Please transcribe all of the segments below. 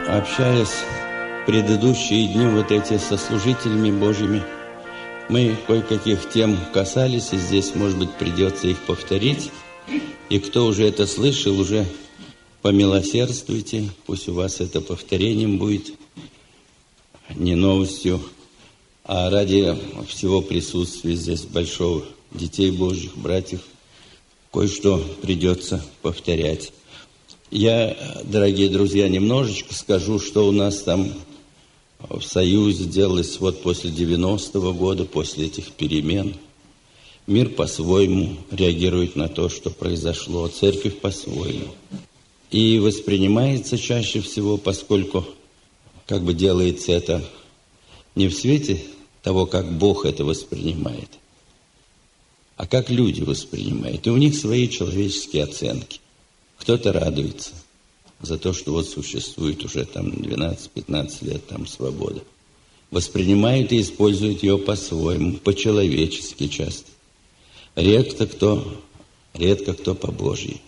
Общаясь в предыдущие дни вот эти со служителями Божьими, мы кое-каких тем касались, и здесь, может быть, придется их повторить. И кто уже это слышал, уже помилосердствуйте, пусть у вас это повторением будет, не новостью, а ради всего присутствия здесь большого детей Божьих, братьев, кое-что придется повторять. Я, дорогие друзья, немножечко скажу, что у нас там в Союзе делалось вот после 90-го года, после этих перемен. Мир по-своему реагирует на то, что произошло, церковь по-своему. И воспринимается чаще всего, поскольку как бы делается это не в свете того, как Бог это воспринимает, а как люди воспринимают. И у них свои человеческие оценки. Кто-то радуется за то, что вот существует уже там 12-15 лет там свобода. Воспринимают и используют ее по-своему, по-человечески часто. Редко кто по-божьи.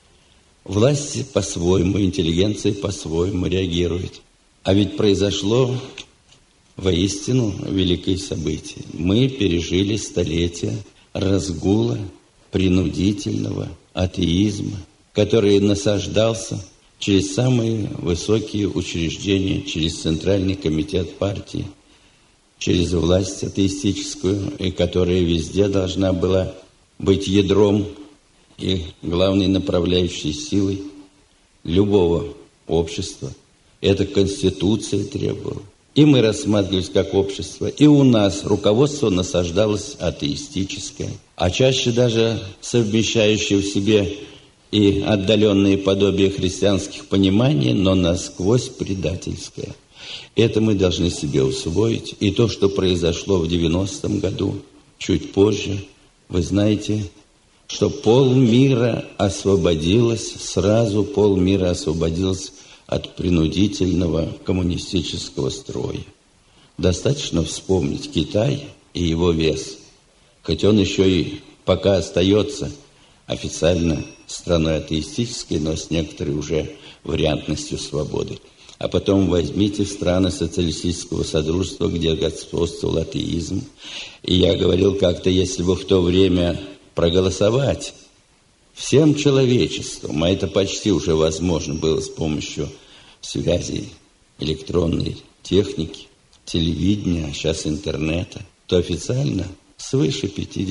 Власти по-своему, интеллигенция по-своему реагирует. А ведь произошло воистину великое событие. Мы пережили столетия разгула, принудительного атеизма, который насаждался через самые высокие учреждения, через Центральный комитет партии, через власть атеистическую, и которая везде должна была быть ядром и главной направляющей силой любого общества. Это Конституция требовала. И мы рассматривались как общество, и у нас руководство насаждалось атеистическое, а чаще даже совмещающее в себе и отдаленные подобия христианских пониманий, но насквозь предательское. Это мы должны себе усвоить. И то, что произошло в 90-м году, чуть позже, вы знаете, что полмира освободилось, сразу полмира освободилось от принудительного коммунистического строя. Достаточно вспомнить Китай и его вес, хоть он еще и пока остается официально страной атеистической, но с некоторой уже вариантностью свободы. А потом возьмите страны социалистического содружества, где господствовал атеизм. И я говорил как-то, если бы в то время проголосовать всем человечеством, а это почти уже возможно было с помощью связи электронной техники, телевидения, а сейчас интернета, то официально свыше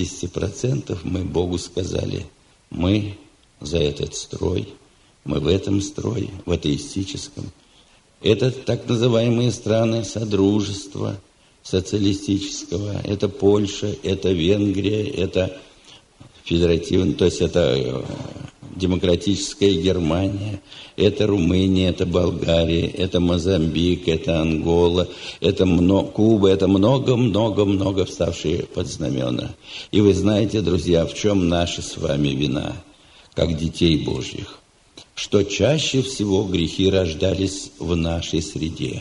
50% мы Богу сказали: мы за этот строй, мы в этом строе, в атеистическом. Это так называемые страны Содружества социалистического, это Польша, это Венгрия, это федеративный, то есть это демократическая Германия, это Румыния, это Болгария, это Мозамбик, это Ангола, это Куба, это много-много-много вставшие под знамена. И вы знаете, друзья, в чем наша с вами вина, как детей Божьих, что чаще всего грехи рождались в нашей среде.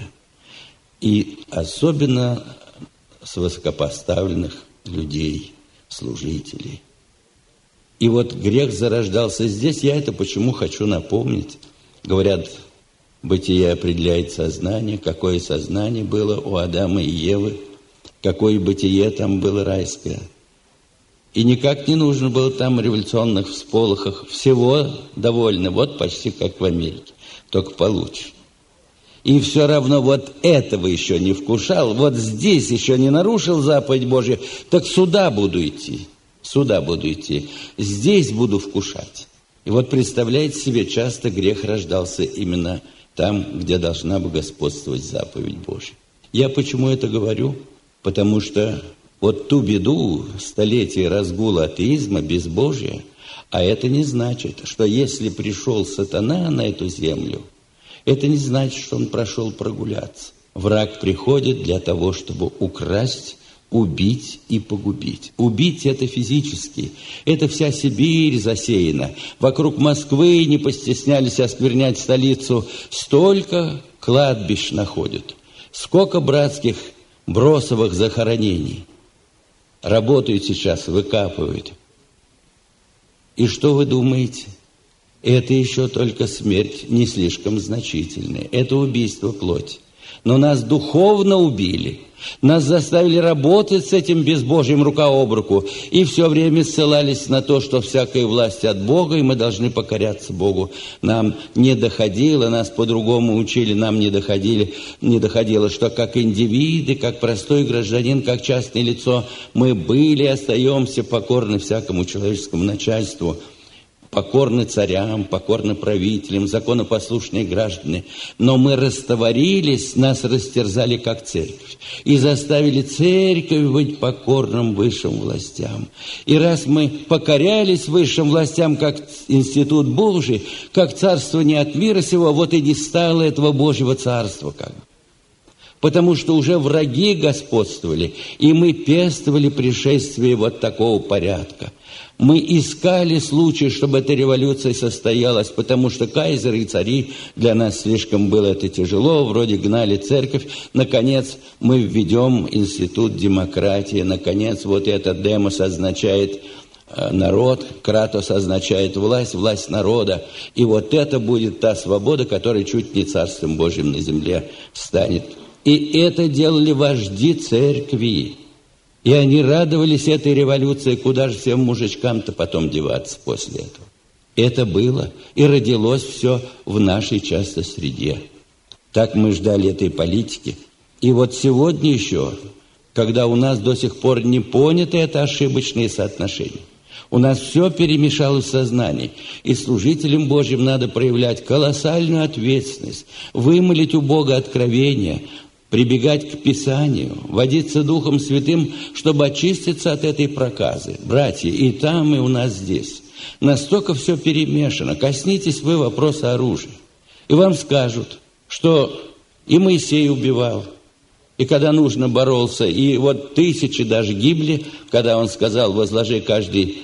И особенно с высокопоставленных людей, служителей. И вот грех зарождался здесь. Я это почему хочу напомнить. Говорят, бытие определяет сознание. Какое сознание было у Адама и Евы, какое бытие там было райское. И никак не нужно было там революционных всполохов. Всего довольно, вот почти как в Америке, только получше. И все равно вот этого еще не вкушал, вот здесь еще не нарушил заповедь Божию, так сюда буду идти. Сюда буду идти, здесь буду вкушать. И вот представляете себе, часто грех рождался именно там, где должна бы господствовать заповедь Божья. Я почему это говорю? Потому что вот ту беду столетия разгула атеизма, безбожия, а это не значит, что если пришел сатана на эту землю, это не значит, что он прошел прогуляться. Враг приходит для того, чтобы украсть, убить и погубить. Убить – это физически. Это вся Сибирь засеяна. Вокруг Москвы не постеснялись осквернять столицу. Столько кладбищ находят. Сколько братских бросовых захоронений. Работают сейчас, выкапывают. И что вы думаете? Это еще только смерть не слишком значительная. Это убийство плоти. Но нас духовно убили. Нас заставили работать с этим безбожьим рука об руку. И все время ссылались на то, что всякая власть от Бога, и мы должны покоряться Богу. Нам не доходило, нас по-другому учили, нам не доходило, что как индивиды, как простой гражданин, как частное лицо, мы были и остаемся покорны всякому человеческому начальству. Покорны царям, покорны правителям, законопослушные граждане. Но мы растворились, нас растерзали как церковь. И заставили церковь быть покорным высшим властям. И раз мы покорялись высшим властям, как институт Божий, как царство не от мира сего, вот и не стало этого Божьего царства как бы. Потому что уже враги господствовали, и мы пестовали пришествие вот такого порядка. Мы искали случай, чтобы эта революция состоялась, потому что кайзеры и цари, для нас слишком было это тяжело, вроде гнали церковь. Наконец, мы введем институт демократии. Наконец, вот этот демос означает народ, кратос означает власть, власть народа. И вот это будет та свобода, которая чуть не царством Божьим на земле станет. И это делали вожди церкви. И они радовались этой революции, куда же всем мужичкам-то потом деваться после этого. Это было и родилось все в нашей часто среде. Так мы ждали этой политики. И вот сегодня еще, когда у нас до сих пор не понято это ошибочные соотношения, у нас все перемешалось в сознании, и служителям Божьим надо проявлять колоссальную ответственность, вымолить у Бога откровение, прибегать к Писанию, водиться Духом Святым, чтобы очиститься от этой проказы. Братья, и там, и у нас здесь. Настолько все перемешано. Коснитесь вы вопроса оружия. И вам скажут, что и Моисей убивал, и когда нужно боролся, и вот тысячи даже гибли, когда он сказал: возложи каждый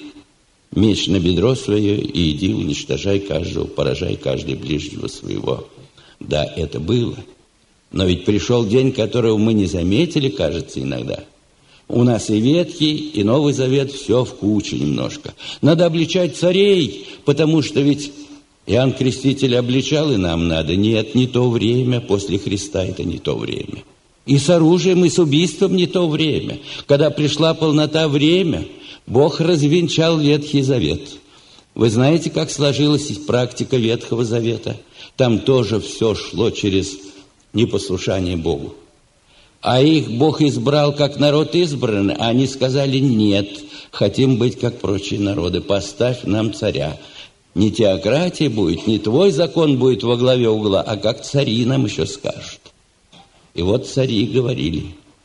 меч на бедро свое и иди, уничтожай каждого, поражай каждый ближнего своего. Да, это было. Но ведь пришел день, которого мы не заметили, кажется, иногда. У нас и Ветхий, и Новый Завет, все в куче немножко. Надо обличать царей, потому что ведь Иоанн Креститель обличал, и нам надо. Нет, не то время, после Христа это не то время. И с оружием, и с убийством не то время. Когда пришла полнота время, Бог развенчал Ветхий Завет. Вы знаете, как сложилась практика Ветхого Завета? Там тоже все шло через непослушание Богу. А их Бог избрал как народ избранный, а они сказали: нет, хотим быть как прочие народы, поставь нам царя. Не теократия будет, не твой закон будет во главе угла, а как цари нам еще скажут. И вот цари говорили.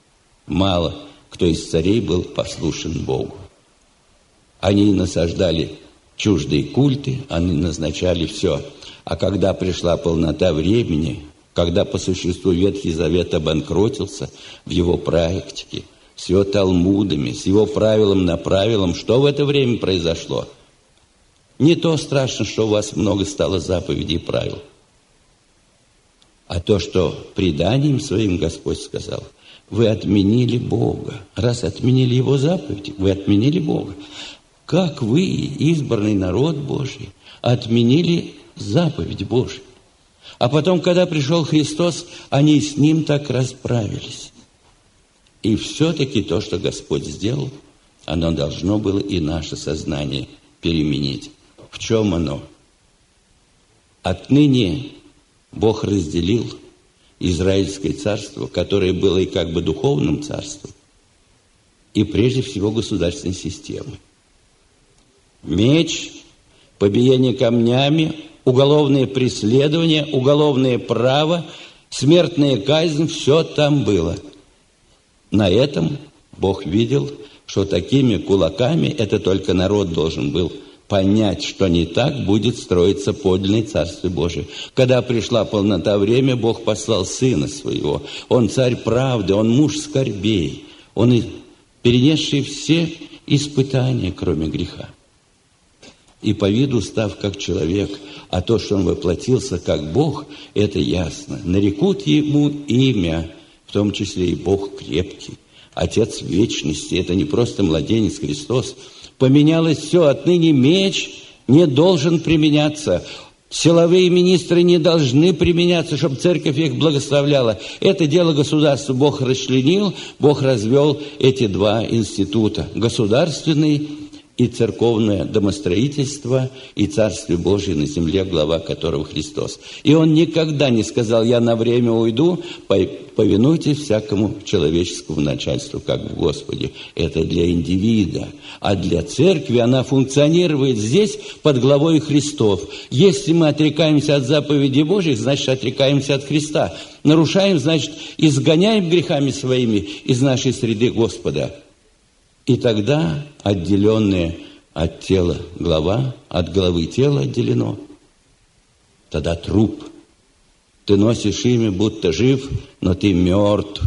Мало кто из царей был послушен Богу. Они насаждали чуждые культы, они назначали все. А когда пришла полнота времени, когда по существу Ветхий Завет обанкротился в его практике, с его талмудами, с его правилом на правилом, что в это время произошло? Не то страшно, что у вас много стало заповедей и правил, а то, что преданием своим Господь сказал: вы отменили Бога. Раз отменили Его заповеди, вы отменили Бога. Как вы, избранный народ Божий, отменили заповедь Божию? А потом, когда пришел Христос, они с Ним так расправились. И все-таки то, что Господь сделал, оно должно было и наше сознание переменить. В чем оно? Отныне Бог разделил Израильское царство, которое было и как бы духовным царством, и прежде всего государственной системой. Меч, побиение камнями, уголовное преследование, уголовное право, смертная казнь, все там было. На этом Бог видел, что такими кулаками, это только народ должен был понять, что не так будет строиться подлинное Царство Божие. Когда пришла полнота времени, Бог послал Сына Своего. Он царь правды, Он муж скорбей, Он перенесший все испытания, кроме греха. И по виду став как человек, а то, что Он воплотился как Бог, это ясно. Нарекут Ему имя, в том числе и Бог крепкий, Отец вечности. Это не просто младенец Христос. Поменялось все, отныне меч не должен применяться. Силовые министры не должны применяться, чтобы церковь их благословляла. Это дело государства. Бог расчленил, Бог развел эти два института. Государственный и церковное домостроительство, и Царствие Божие на земле, глава которого Христос. И Он никогда не сказал: я на время уйду, повинуйтесь всякому человеческому начальству, как в Господе. Это для индивида. А для церкви она функционирует здесь под главой Христов. Если мы отрекаемся от заповедей Божьих, значит, отрекаемся от Христа. Нарушаем, значит, изгоняем грехами своими из нашей среды Господа. И тогда отделенные от тела глава, от головы тело отделено. Тогда труп. Ты носишь имя, будто жив, но ты мертв.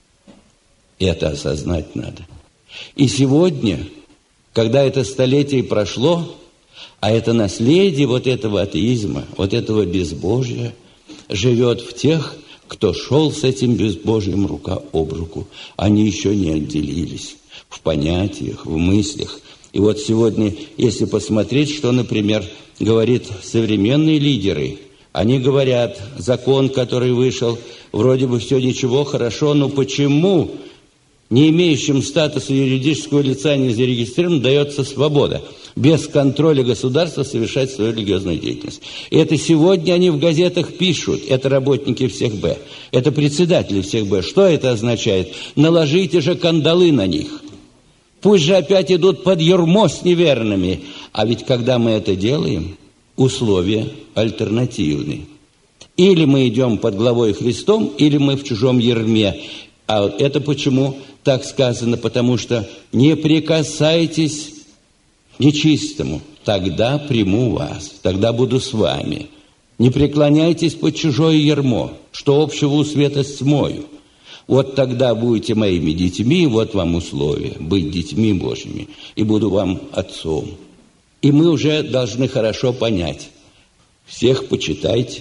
Это осознать надо. И сегодня, когда это столетие прошло, а это наследие вот этого атеизма, вот этого безбожия, живет в тех, кто шел с этим безбожием рука об руку. Они еще не отделились. В понятиях, в мыслях. И вот сегодня, если посмотреть, что, например, говорят современные лидеры, они говорят: закон, который вышел, вроде бы все ничего, хорошо, но почему не имеющим статуса юридического лица, не зарегистрированным, дается свобода без контроля государства совершать свою религиозную деятельность? И это сегодня они в газетах пишут, это работники всех Б, это председатели всех Б. Что это означает? Наложите же кандалы на них. Пусть же опять идут под ярмо с неверными. А ведь когда мы это делаем, условия альтернативные. Или мы идем под главой Христом, или мы в чужом ярме. А это почему так сказано? Потому что не прикасайтесь к нечистому, тогда приму вас, тогда буду с вами. Не преклоняйтесь под чужое ярмо, что общего у света с тьмою. Вот тогда будете моими детьми, вот вам условия, быть детьми Божьими, и буду вам отцом. И мы уже должны хорошо понять: всех почитайте,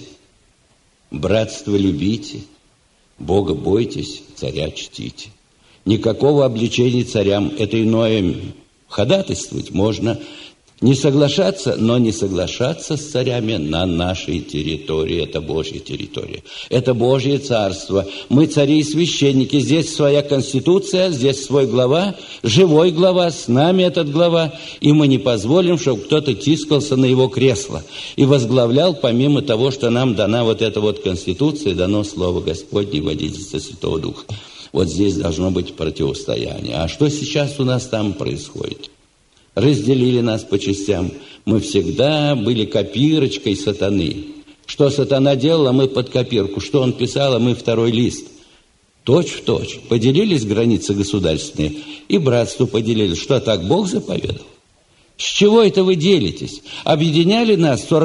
братство любите, Бога бойтесь, царя чтите. Никакого обличения царям, это иное. Ходатайствовать можно, не соглашаться, но не соглашаться с царями на нашей территории. Это Божья территория. Это Божье царство. Мы цари и священники. Здесь своя конституция, здесь свой глава, живой глава, с нами этот глава. И мы не позволим, чтобы кто-то тискался на его кресло и возглавлял, помимо того, что нам дана вот эта вот конституция, дано Слово Господне и водительство Святого Духа. Вот здесь должно быть противостояние. А что сейчас у нас там происходит? Разделили нас по частям. Мы всегда были копирочкой сатаны. Что сатана делал, а мы под копирку. Что он писал, а мы второй лист. Точь в точь. Поделились границы государственные, и братство поделились. Что, так Бог заповедал? С чего это вы делитесь? Объединяли нас в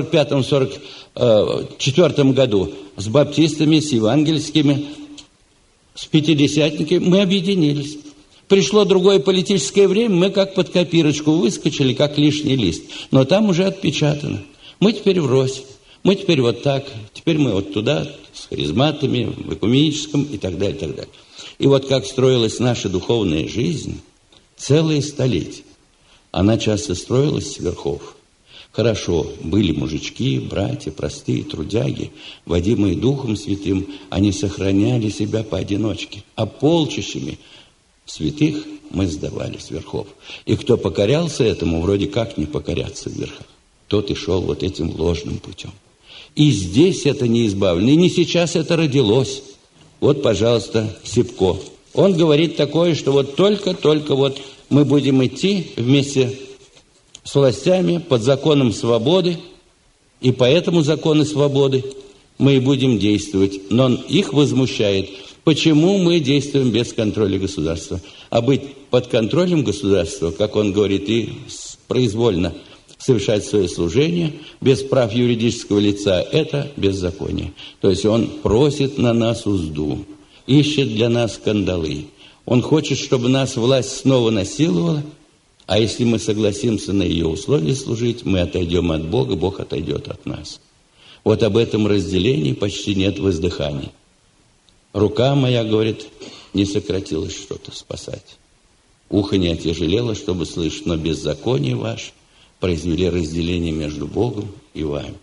45-44 году с баптистами, с евангельскими, с пятидесятниками. Мы объединились. Пришло другое политическое время, мы как под копирочку выскочили, как лишний лист. Но там уже отпечатано. Мы теперь врозь. Мы теперь вот так. Теперь мы вот туда, с харизматами, в экуменическом и так далее, и так далее. И вот как строилась наша духовная жизнь целые столетия. Она часто строилась с верхов. Хорошо, были мужички, братья, простые трудяги, водимые Духом Святым, они сохраняли себя поодиночке, а полчищами святых мы сдавали с верхов. И кто покорялся этому, вроде как не покоряться в верхах, тот и шел вот этим ложным путем. И здесь это не избавлено, и не сейчас это родилось. Вот, пожалуйста, Сипко. Он говорит такое, что вот только вот мы будем идти вместе с властями под законом свободы, и по этому закону свободы мы и будем действовать. Но их возмущает, почему мы действуем без контроля государства. А быть под контролем государства, как он говорит, и произвольно совершать свое служение без прав юридического лица, это беззаконие. То есть он просит на нас узду, ищет для нас кандалы. Он хочет, чтобы нас власть снова насиловала, а если мы согласимся на ее условия служить, мы отойдем от Бога, Бог отойдет от нас. Вот об этом разделении почти нет воздыханий. Рука моя, говорит, не сократилась что-то спасать. Ухо не отяжелело, чтобы слышать, но беззаконие ваше произвели разделение между Богом и вами.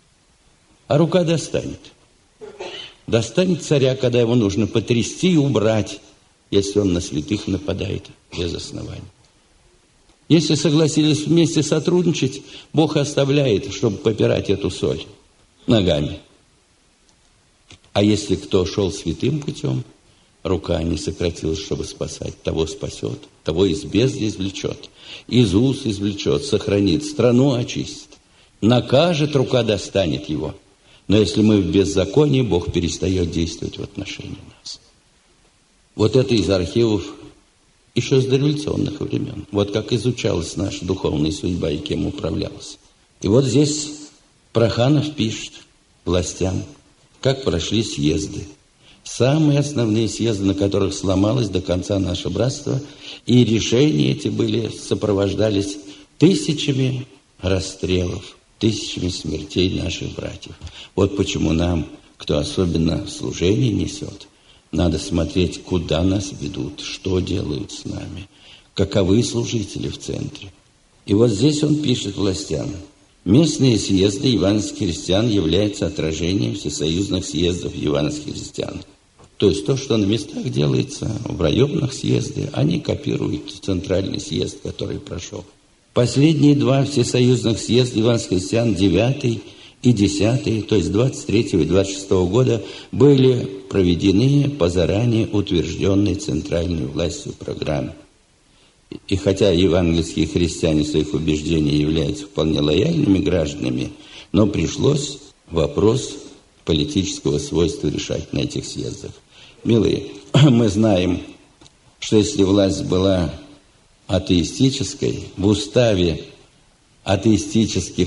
А рука достанет. Достанет царя, когда его нужно потрясти и убрать, если он на святых нападает без основания. Если согласились вместе сотрудничать, Бог оставляет, чтобы попирать эту соль ногами. А если кто шел святым путем, рука не сократилась, чтобы спасать. Того спасет, того из бездны извлечет, из уз извлечет, сохранит, страну очистит. Накажет, рука достанет его. Но если мы в беззаконии, Бог перестает действовать в отношении нас. Вот это из архивов еще с дореволюционных времен. Вот как изучалась наша духовная судьба и кем управлялась. И вот здесь Проханов пишет властям, как прошли съезды. Самые основные съезды, на которых сломалось до конца наше братство, и решения эти сопровождались тысячами расстрелов, тысячами смертей наших братьев. Вот почему нам, кто особенно служение несет, надо смотреть, куда нас ведут, что делают с нами, каковы служители в центре. И вот здесь он пишет властям: местные съезды евангельских христиан являются отражением всесоюзных съездов евангельских христиан. То есть то, что на местах делается, в районах съезды, они копируют центральный съезд, который прошел. Последние два всесоюзных съезда евангельских христиан, 9 и 10, то есть 23 и 26 года, были проведены по заранее утвержденной центральной властью программе. И хотя евангельские христиане в своих убеждениях являются вполне лояльными гражданами, но пришлось вопрос политического свойства решать на этих съездах. Милые, мы знаем, что если власть была атеистической, в уставе атеистической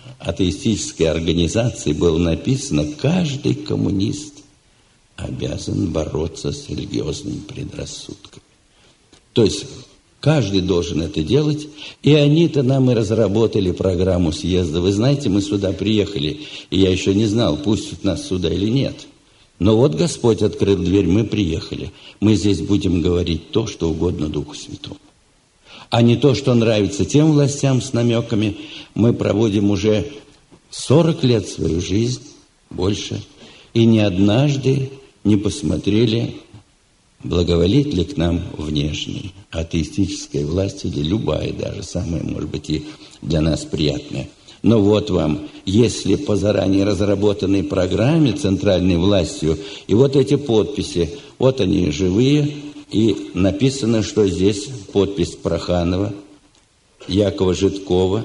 организации было написано: каждый коммунист обязан бороться с религиозными предрассудками. То есть каждый должен это делать, и они-то нам и разработали программу съезда. Вы знаете, мы сюда приехали, и я еще не знал, пустят нас сюда или нет. Но вот Господь открыл дверь, мы приехали. Мы здесь будем говорить то, что угодно Духу Святому. А не то, что нравится тем властям с намеками. Мы проводим уже 40 лет свою жизнь, больше, и ни однажды не посмотрели, благоволит ли к нам внешняя атеистическая власть или любая, даже самая, может быть, и для нас приятная. Но вот вам, если по заранее разработанной программе центральной властью, и вот эти подписи, вот они живые, и написано, что здесь подпись Проханова, Якова Житкова,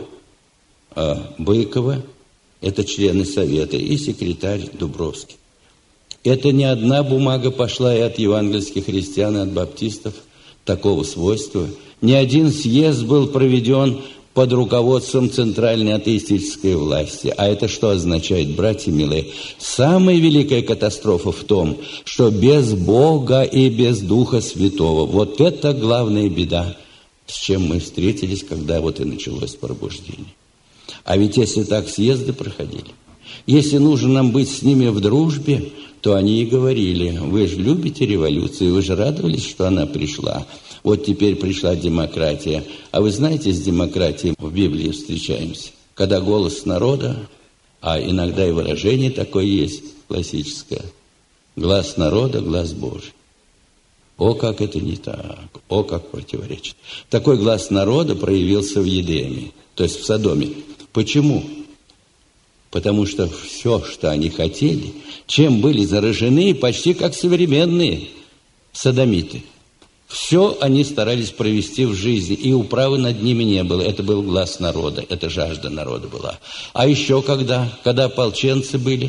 Быкова, это члены Совета, и секретарь Дубровский. Это не одна бумага пошла и от евангельских христиан, и от баптистов такого свойства. Ни один съезд был проведен под руководством центральной атеистической власти. А это что означает, братья милые? Самая великая катастрофа в том, что без Бога и без Духа Святого. Вот это главная беда, с чем мы встретились, когда вот и началось пробуждение. А ведь если так съезды проходили, если нужно нам быть с ними в дружбе, то они и говорили: вы же любите революцию, вы же радовались, что она пришла. Вот теперь пришла демократия. А вы знаете, с демократией в Библии встречаемся, когда голос народа, а иногда и выражение такое есть классическое: глас народа, глас Божий. О, как это не так, о, как противоречит. Такой глас народа проявился в Едеме, то есть в Содоме. Почему? Потому что все, что они хотели, чем были заражены, почти как современные содомиты, все они старались провести в жизни, и управы над ними не было. Это был глас народа, это жажда народа была. А еще когда ополченцы были,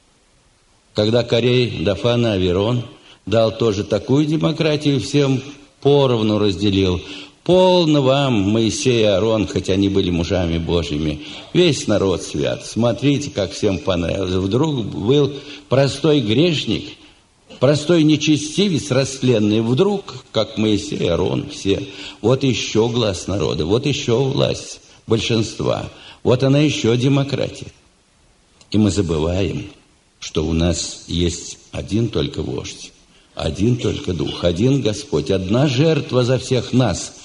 когда Корей, Дафан и Аверон дал тоже такую демократию, всем поровну разделил. Полно вам, Моисей и Аарон, хоть они были мужами Божьими, весь народ свят. Смотрите, как всем понравилось. Вдруг был простой грешник, простой нечестивец растленный, вдруг, как Моисей и Аарон, все. Вот еще глас народа, вот еще власть большинства, вот она еще демократия. И мы забываем, что у нас есть один только вождь, один только Дух, один Господь, одна жертва за всех нас.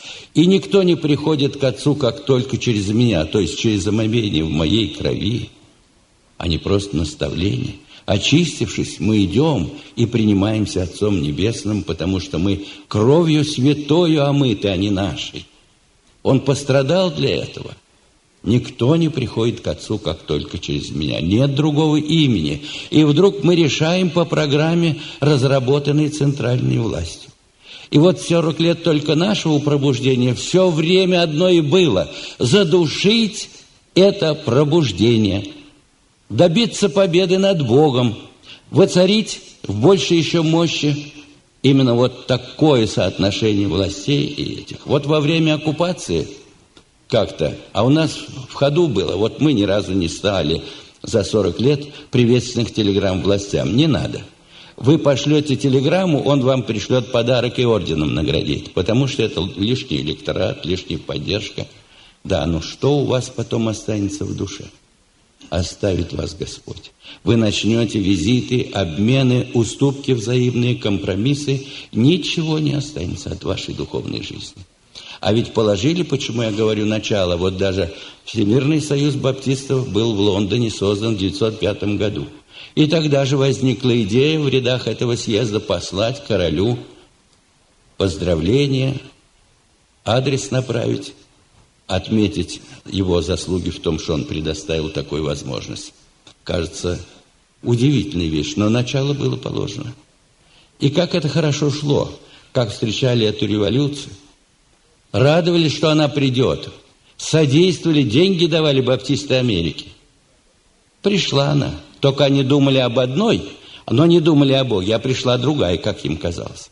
И никто не приходит к Отцу, как только через меня, то есть через омовение в моей крови, а не просто наставление. Очистившись, мы идем и принимаемся Отцом Небесным, потому что мы кровью святою омыты, а не нашей. Он пострадал для этого. Никто не приходит к Отцу, как только через меня. Нет другого имени. И вдруг мы решаем по программе, разработанной центральной властью. И вот 40 лет только нашего пробуждения все время одно и было. Задушить это пробуждение. Добиться победы над Богом. Воцарить в большей еще мощи именно вот такое соотношение властей и этих. Вот во время оккупации как-то, а у нас в ходу было, вот мы ни разу не стали за 40 лет приветственных телеграмм властям. Не надо. Вы пошлете телеграмму, он вам пришлет подарок и орденом наградит, потому что это лишний электорат, лишняя поддержка. Да, но что у вас потом останется в душе? Оставит вас Господь. Вы начнете визиты, обмены, уступки взаимные, компромиссы. Ничего не останется от вашей духовной жизни. А ведь положили, почему я говорю, начало. Вот даже Всемирный союз баптистов был в Лондоне создан в 1905 году. И тогда же возникла идея в рядах этого съезда послать королю поздравления, адрес направить, отметить его заслуги в том, что он предоставил такую возможность. Кажется, удивительная вещь, но начало было положено. И как это хорошо шло, как встречали эту революцию. Радовались, что она придет. Содействовали, деньги давали баптисты Америки. Пришла она. Только они думали об одной, но не думали о Боге, а пришла другая, как им казалось.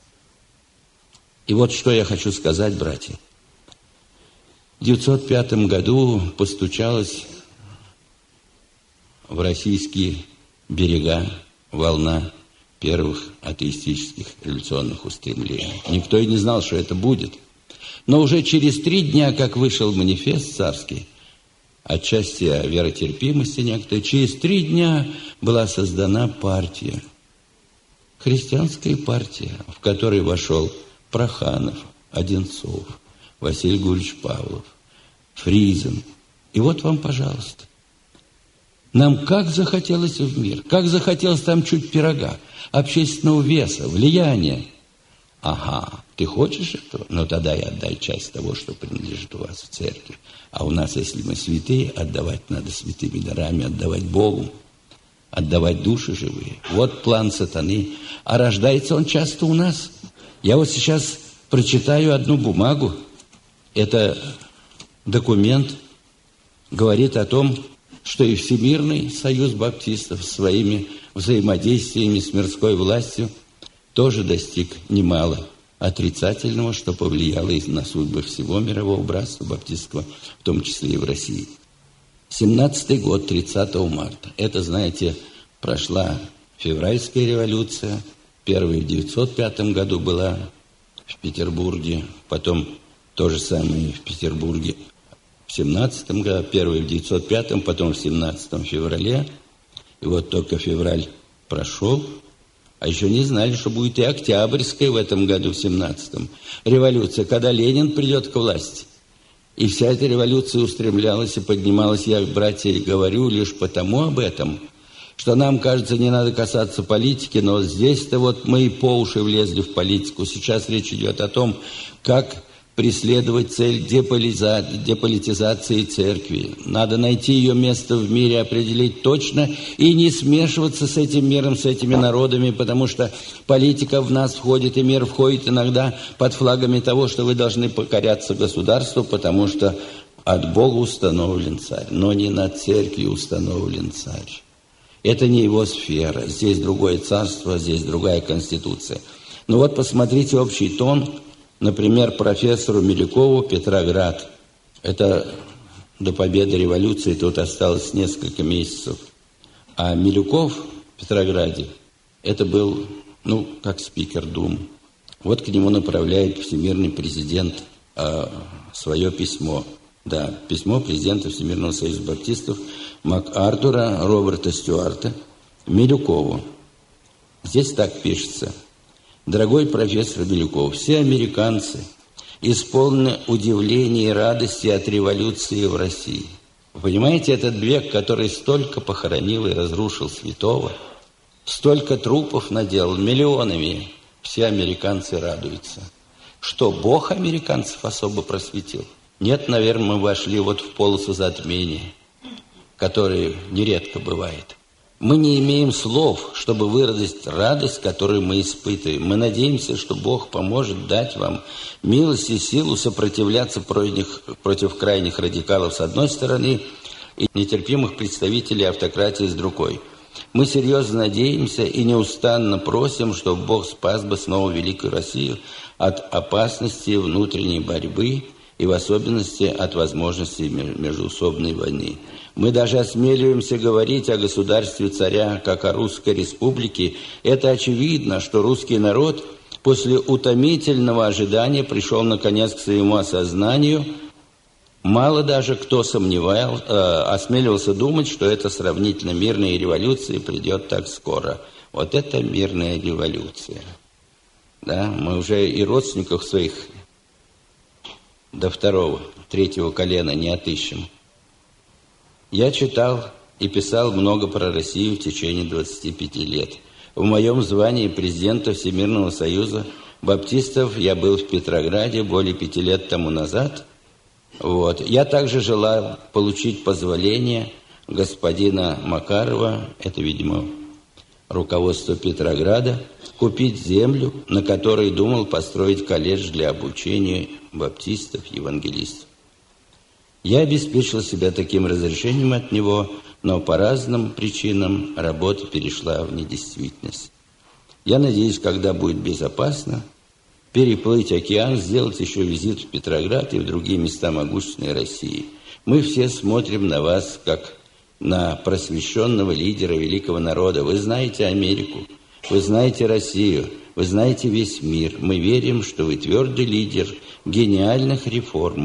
И вот что я хочу сказать, братья. В 1905 году постучалась в российские берега волна первых атеистических революционных устремлений. Никто и не знал, что это будет. Но уже через 3 дня, как вышел манифест царский, отчасти о веротерпимости некоторые, через 3 дня была создана партия, христианская партия, в которой вошел Проханов, Одинцов, Василий Гурьевич Павлов, Фризен. И вот вам, пожалуйста. Нам как захотелось в мир, как захотелось там чуть пирога, общественного веса, влияния. Ага, ты хочешь этого? Ну, тогда и отдай часть того, что принадлежит у вас в церкви. А у нас, если мы святые, отдавать надо святыми дарами, отдавать Богу, отдавать души живые. Вот план сатаны. А рождается он часто у нас. Я вот сейчас прочитаю одну бумагу. Это документ, говорит о том, что и Всемирный союз баптистов своими взаимодействиями с мирской властью тоже достиг немало отрицательного, что повлияло и на судьбы всего мирового братства баптистского, в том числе и в России. 17-й год, 30 марта. Это, знаете, прошла февральская революция. Первая в 1905 году была в Петербурге, потом то же самое в Петербурге в 17 году, первая в 1905, потом в 17 феврале. И вот только февраль прошел, а еще не знали, что будет и Октябрьская в этом году, в 17-м. Революция, когда Ленин придет к власти. И вся эта революция устремлялась и поднималась, я, братья, говорю лишь потому об этом, что нам, кажется, не надо касаться политики, но здесь-то вот мы и по уши влезли в политику. Сейчас речь идет о том, как преследовать цель деполитизации церкви. Надо найти ее место в мире, определить точно и не смешиваться с этим миром, с этими народами, потому что политика в нас входит, и мир входит иногда под флагами того, что вы должны покоряться государству, потому что от Бога установлен царь, но не над церковью установлен царь. Это не его сфера. Здесь другое царство, здесь другая конституция. Ну вот посмотрите общий тон. Например, профессору Милюкову Петроград. Это до победы революции тут осталось несколько месяцев. А Милюков в Петрограде, это был, как спикер Думы. Вот к нему направляет всемирный президент свое письмо. Да, письмо президента Всемирного союза баптистов МакАртура Роберта Стюарта Милюкову. Здесь так пишется. Дорогой профессор Милюков, все американцы исполнены удивления и радости от революции в России. Вы понимаете, этот век, который столько похоронил и разрушил святого, столько трупов наделал, миллионами, все американцы радуются. Что, Бог американцев особо просветил? Нет, наверное, мы вошли вот в полосу затмения, которые нередко бывает. Мы не имеем слов, чтобы выразить радость, которую мы испытываем. Мы надеемся, что Бог поможет дать вам милость и силу сопротивляться против крайних радикалов с одной стороны и нетерпимых представителей автократии с другой. Мы серьезно надеемся и неустанно просим, чтобы Бог спас бы снова Великую Россию от опасности внутренней борьбы и в особенности от возможности междоусобной войны. Мы даже осмеливаемся говорить о государстве царя, как о русской республике. Это очевидно, что русский народ после утомительного ожидания пришел наконец к своему осознанию. Мало даже кто осмеливался думать, что эта сравнительно мирная революция придет так скоро. Вот это мирная революция. Да, мы уже и родственников своих до второго, третьего колена не отыщем. Я читал и писал много про Россию в течение 25 лет. В моем звании президента Всемирного союза баптистов я был в Петрограде более 5 лет тому назад. Вот. Я также желал получить позволение господина Макарова, это, видимо, руководство Петрограда, купить землю, на которой думал построить колледж для обучения баптистов, евангелистов. Я обеспечил себя таким разрешением от него, но по разным причинам работа перешла в недействительность. Я надеюсь, когда будет безопасно, переплыть океан, сделать еще визит в Петроград и в другие места могущественной России. Мы все смотрим на вас, как на просвещенного лидера великого народа. Вы знаете Америку, вы знаете Россию, вы знаете весь мир. Мы верим, что вы твердый лидер гениальных реформ.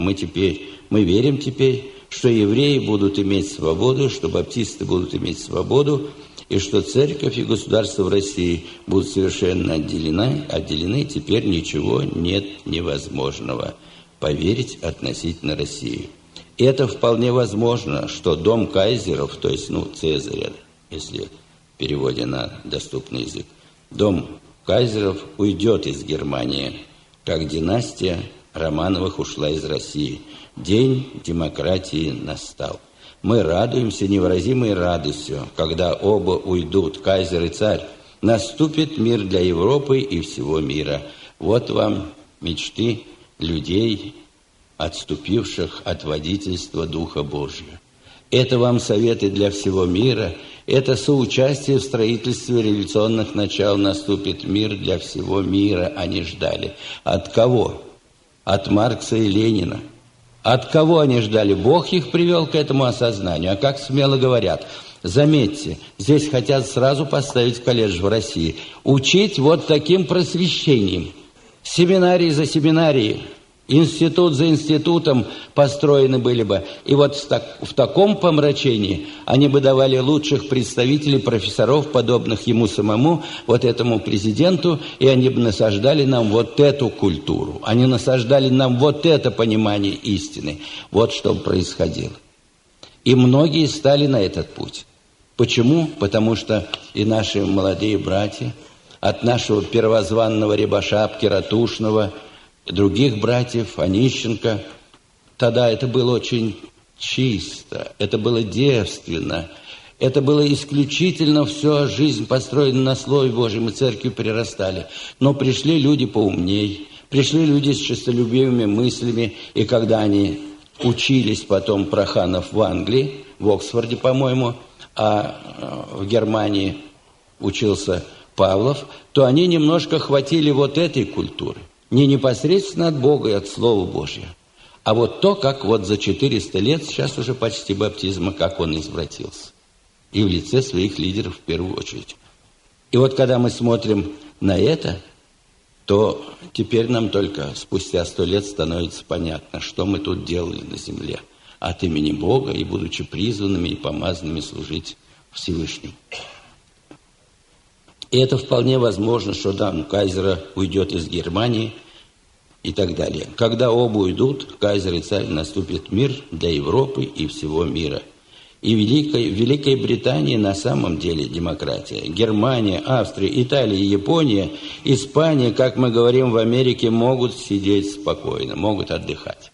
Мы верим теперь, что евреи будут иметь свободу, что баптисты будут иметь свободу, и что церковь и государство в России будут совершенно отделены. Теперь ничего нет невозможного поверить относительно России. И это вполне возможно, что дом кайзеров, то есть, Цезаря, если в переводе на доступный язык, дом кайзеров уйдет из Германии, как династия Романовых ушла из России. День демократии настал. Мы радуемся невыразимой радостью, когда оба уйдут, кайзер и царь. Наступит мир для Европы и всего мира. Вот вам мечты людей, отступивших от водительства Духа Божьего. Это вам советы для всего мира. Это соучастие в строительстве революционных начал. Наступит мир для всего мира, они ждали. От кого? От Маркса и Ленина. От кого они ждали? Бог их привел к этому осознанию. А как смело говорят, заметьте, здесь хотят сразу поставить колледж в России. Учить вот таким просвещением. Семинарии за семинарией, институт за институтом построены были бы. И вот в таком помрачении они бы давали лучших представителей, профессоров, подобных ему самому, вот этому президенту, и они бы насаждали нам вот эту культуру. Они насаждали нам вот это понимание истины. Вот что происходило. И многие стали на этот путь. Почему? Потому что и наши молодые братья, от нашего первозванного Рябошапки, Ратушного, других братьев, Онищенко, тогда это было очень чисто, это было девственно, это было исключительно все, жизнь построена на Слове Божьем, и церкви прирастали. Но пришли люди поумней, пришли люди с честолюбивыми мыслями, и когда они учились потом про ханов в Англии, в Оксфорде, по-моему, а в Германии учился Павлов, то они немножко хватили вот этой культуры. Не непосредственно от Бога и от Слова Божьего, а вот то, как вот за 400 лет, сейчас уже почти баптизма, как он извратился. И в лице своих лидеров в первую очередь. И вот когда мы смотрим на это, то теперь нам только спустя 100 лет становится понятно, что мы тут делали на земле от имени Бога и будучи призванными и помазанными служить Всевышнему. И это вполне возможно, что да, кайзера уйдет из Германии, и так далее. Когда оба уйдут, кайзер и царь, наступит мир для Европы и всего мира. И Великой Британии на самом деле демократия. Германия, Австрия, Италия, Япония, Испания, как мы говорим в Америке, могут сидеть спокойно, могут отдыхать.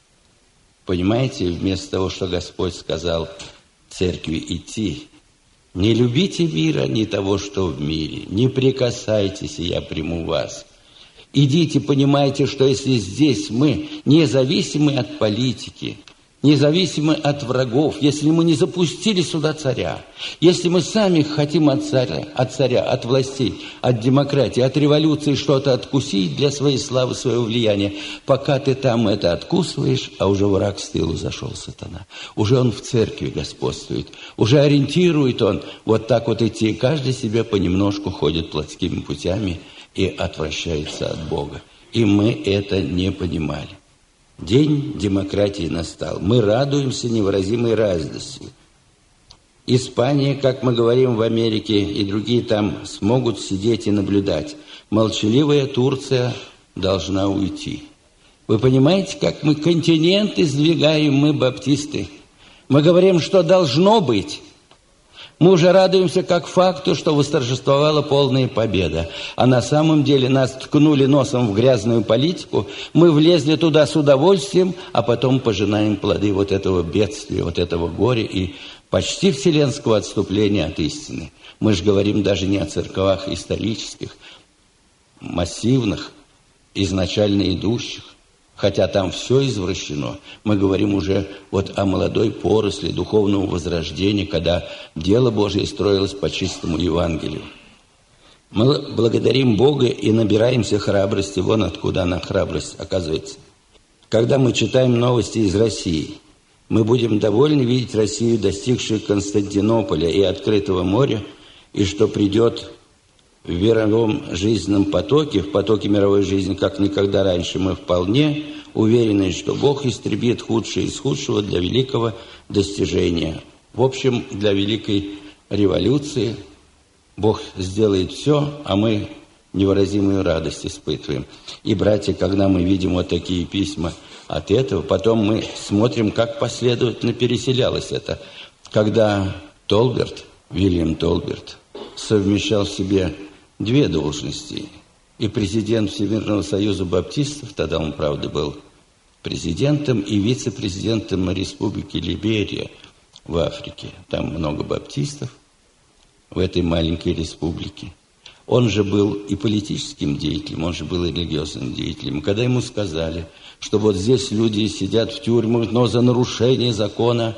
Понимаете, вместо того, что Господь сказал церкви идти, не любите мира, ни того, что в мире, не прикасайтесь, и я приму вас. Идите, понимайте, что если здесь мы независимы от политики, независимы от врагов, если мы не запустили сюда царя, если мы сами хотим от царя, от властей, от демократии, от революции что-то откусить для своей славы, своего влияния, пока ты там это откусываешь, а уже враг с тылу зашел, сатана. Уже он в церкви господствует, уже ориентирует он вот так вот идти. Каждый себе понемножку ходит плотскими путями и отвращается от Бога. И мы это не понимали. День демократии настал. Мы радуемся невыразимой радостью. Испания, как мы говорим в Америке, и другие там смогут сидеть и наблюдать. Молчаливая Турция должна уйти. Вы понимаете, как мы континенты сдвигаем, мы, баптисты? Мы говорим, что должно быть. Мы уже радуемся как факту, что восторжествовала полная победа. А на самом деле нас ткнули носом в грязную политику, мы влезли туда с удовольствием, а потом пожинаем плоды вот этого бедствия, вот этого горя и почти вселенского отступления от истины. Мы же говорим даже не о церквах исторических, массивных, изначально идущих. Хотя там все извращено, мы говорим уже вот о молодой поросли духовного возрождения, когда дело Божие строилось по чистому Евангелию. Мы благодарим Бога и набираемся храбрости. Вон откуда она, храбрость, оказывается. Когда мы читаем новости из России, мы будем довольны видеть Россию, достигшую Константинополя и открытого моря, и что придет в мировом жизненном потоке, в потоке мировой жизни, как никогда раньше, мы вполне уверены, что Бог истребит худшее из худшего для великого достижения. В общем, для великой революции Бог сделает все, а мы невыразимую радость испытываем. И, братья, когда мы видим вот такие письма от этого, потом мы смотрим, как последовательно переселялось это. Когда Вильям Толберт, совмещал в себе две должности. И президент Всемирного союза баптистов, тогда он, правда, был президентом, и вице-президентом Республики Либерия в Африке. Там много баптистов в этой маленькой республике. Он же был и политическим деятелем, он же был и религиозным деятелем. Когда ему сказали, что вот здесь люди сидят в тюрьмах, но за нарушение закона,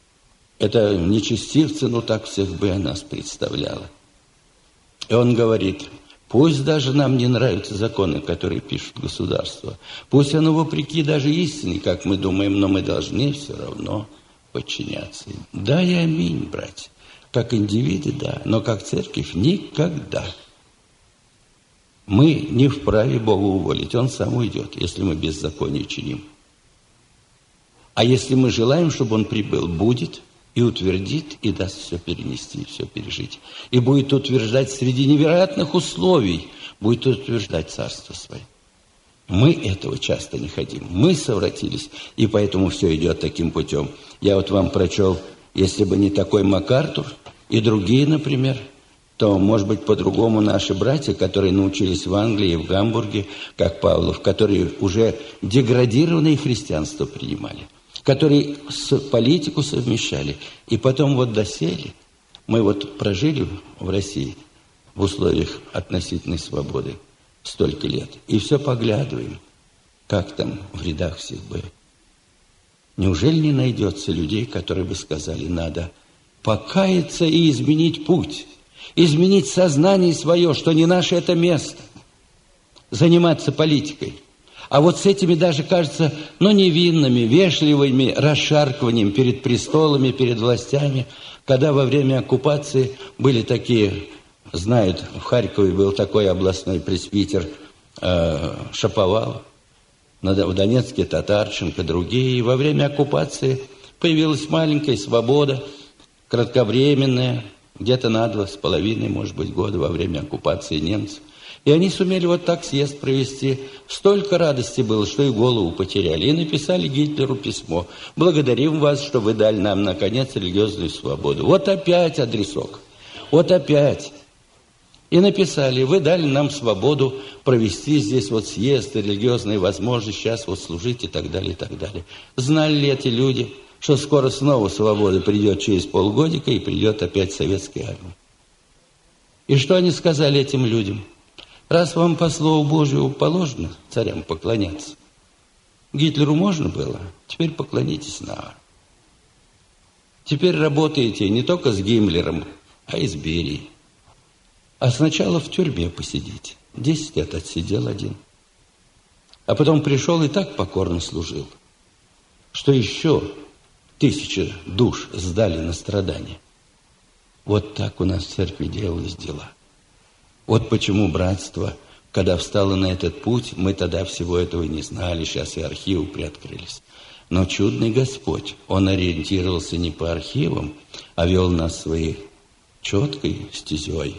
это нечестивцы, но так всех бы о нас представляло. И он говорит: пусть даже нам не нравятся законы, которые пишут государство, пусть оно вопреки даже истине, как мы думаем, но мы должны все равно подчиняться им. Да и аминь, братья. Как индивиды, да, но как церковь никогда. Мы не вправе Бога уволить, Он сам уйдет, если мы беззаконие чиним. А если мы желаем, чтобы Он прибыл, будет и утвердит, и даст все перенести, все пережить. И будет утверждать среди невероятных условий, будет утверждать Царство Свое. Мы этого часто не хотим. Мы совратились, и поэтому все идет таким путем. Я вот вам прочел, если бы не такой МакАртур и другие, например, то, может быть, по-другому наши братья, которые научились в Англии и в Гамбурге, как Павлов, которые уже деградированное христианство принимали, которые политику совмещали, и потом вот досели. Мы вот прожили в России в условиях относительной свободы столько лет, и все поглядываем, как там в рядах всех было. Неужели не найдется людей, которые бы сказали: надо покаяться и изменить путь, изменить сознание свое, что не наше это место, заниматься политикой. А вот с этими даже, кажется, невинными, вежливыми расшаркиванием перед престолами, перед властями, когда во время оккупации были такие, знают, в Харькове был такой областной пресвитер Шаповал, в Донецке Татарченко, другие. И во время оккупации появилась маленькая свобода, кратковременная, где-то на 2,5, может быть, года во время оккупации немцев. И они сумели вот так съезд провести. Столько радости было, что и голову потеряли. И написали Гитлеру письмо. Благодарим вас, что вы дали нам, наконец, религиозную свободу. Вот опять адресок. Вот опять. И написали, вы дали нам свободу провести здесь вот съезд, религиозные возможности, сейчас вот служить и так далее, и так далее. Знали ли эти люди, что скоро снова свобода придет через полгодика и придет опять советская армия? И что они сказали этим людям? Раз вам по слову Божьему положено царям поклоняться, Гитлеру можно было, теперь поклонитесь нам. Теперь работаете не только с Гиммлером, а и с Берией. А сначала в тюрьме посидите. 10 лет отсидел один. А потом пришел и так покорно служил, что еще 1000 душ сдали на страдания. Вот так у нас в церкви делались дела. Вот почему братство, когда встало на этот путь, мы тогда всего этого не знали, сейчас и архивы приоткрылись. Но чудный Господь, Он ориентировался не по архивам, а вел нас своей четкой стезей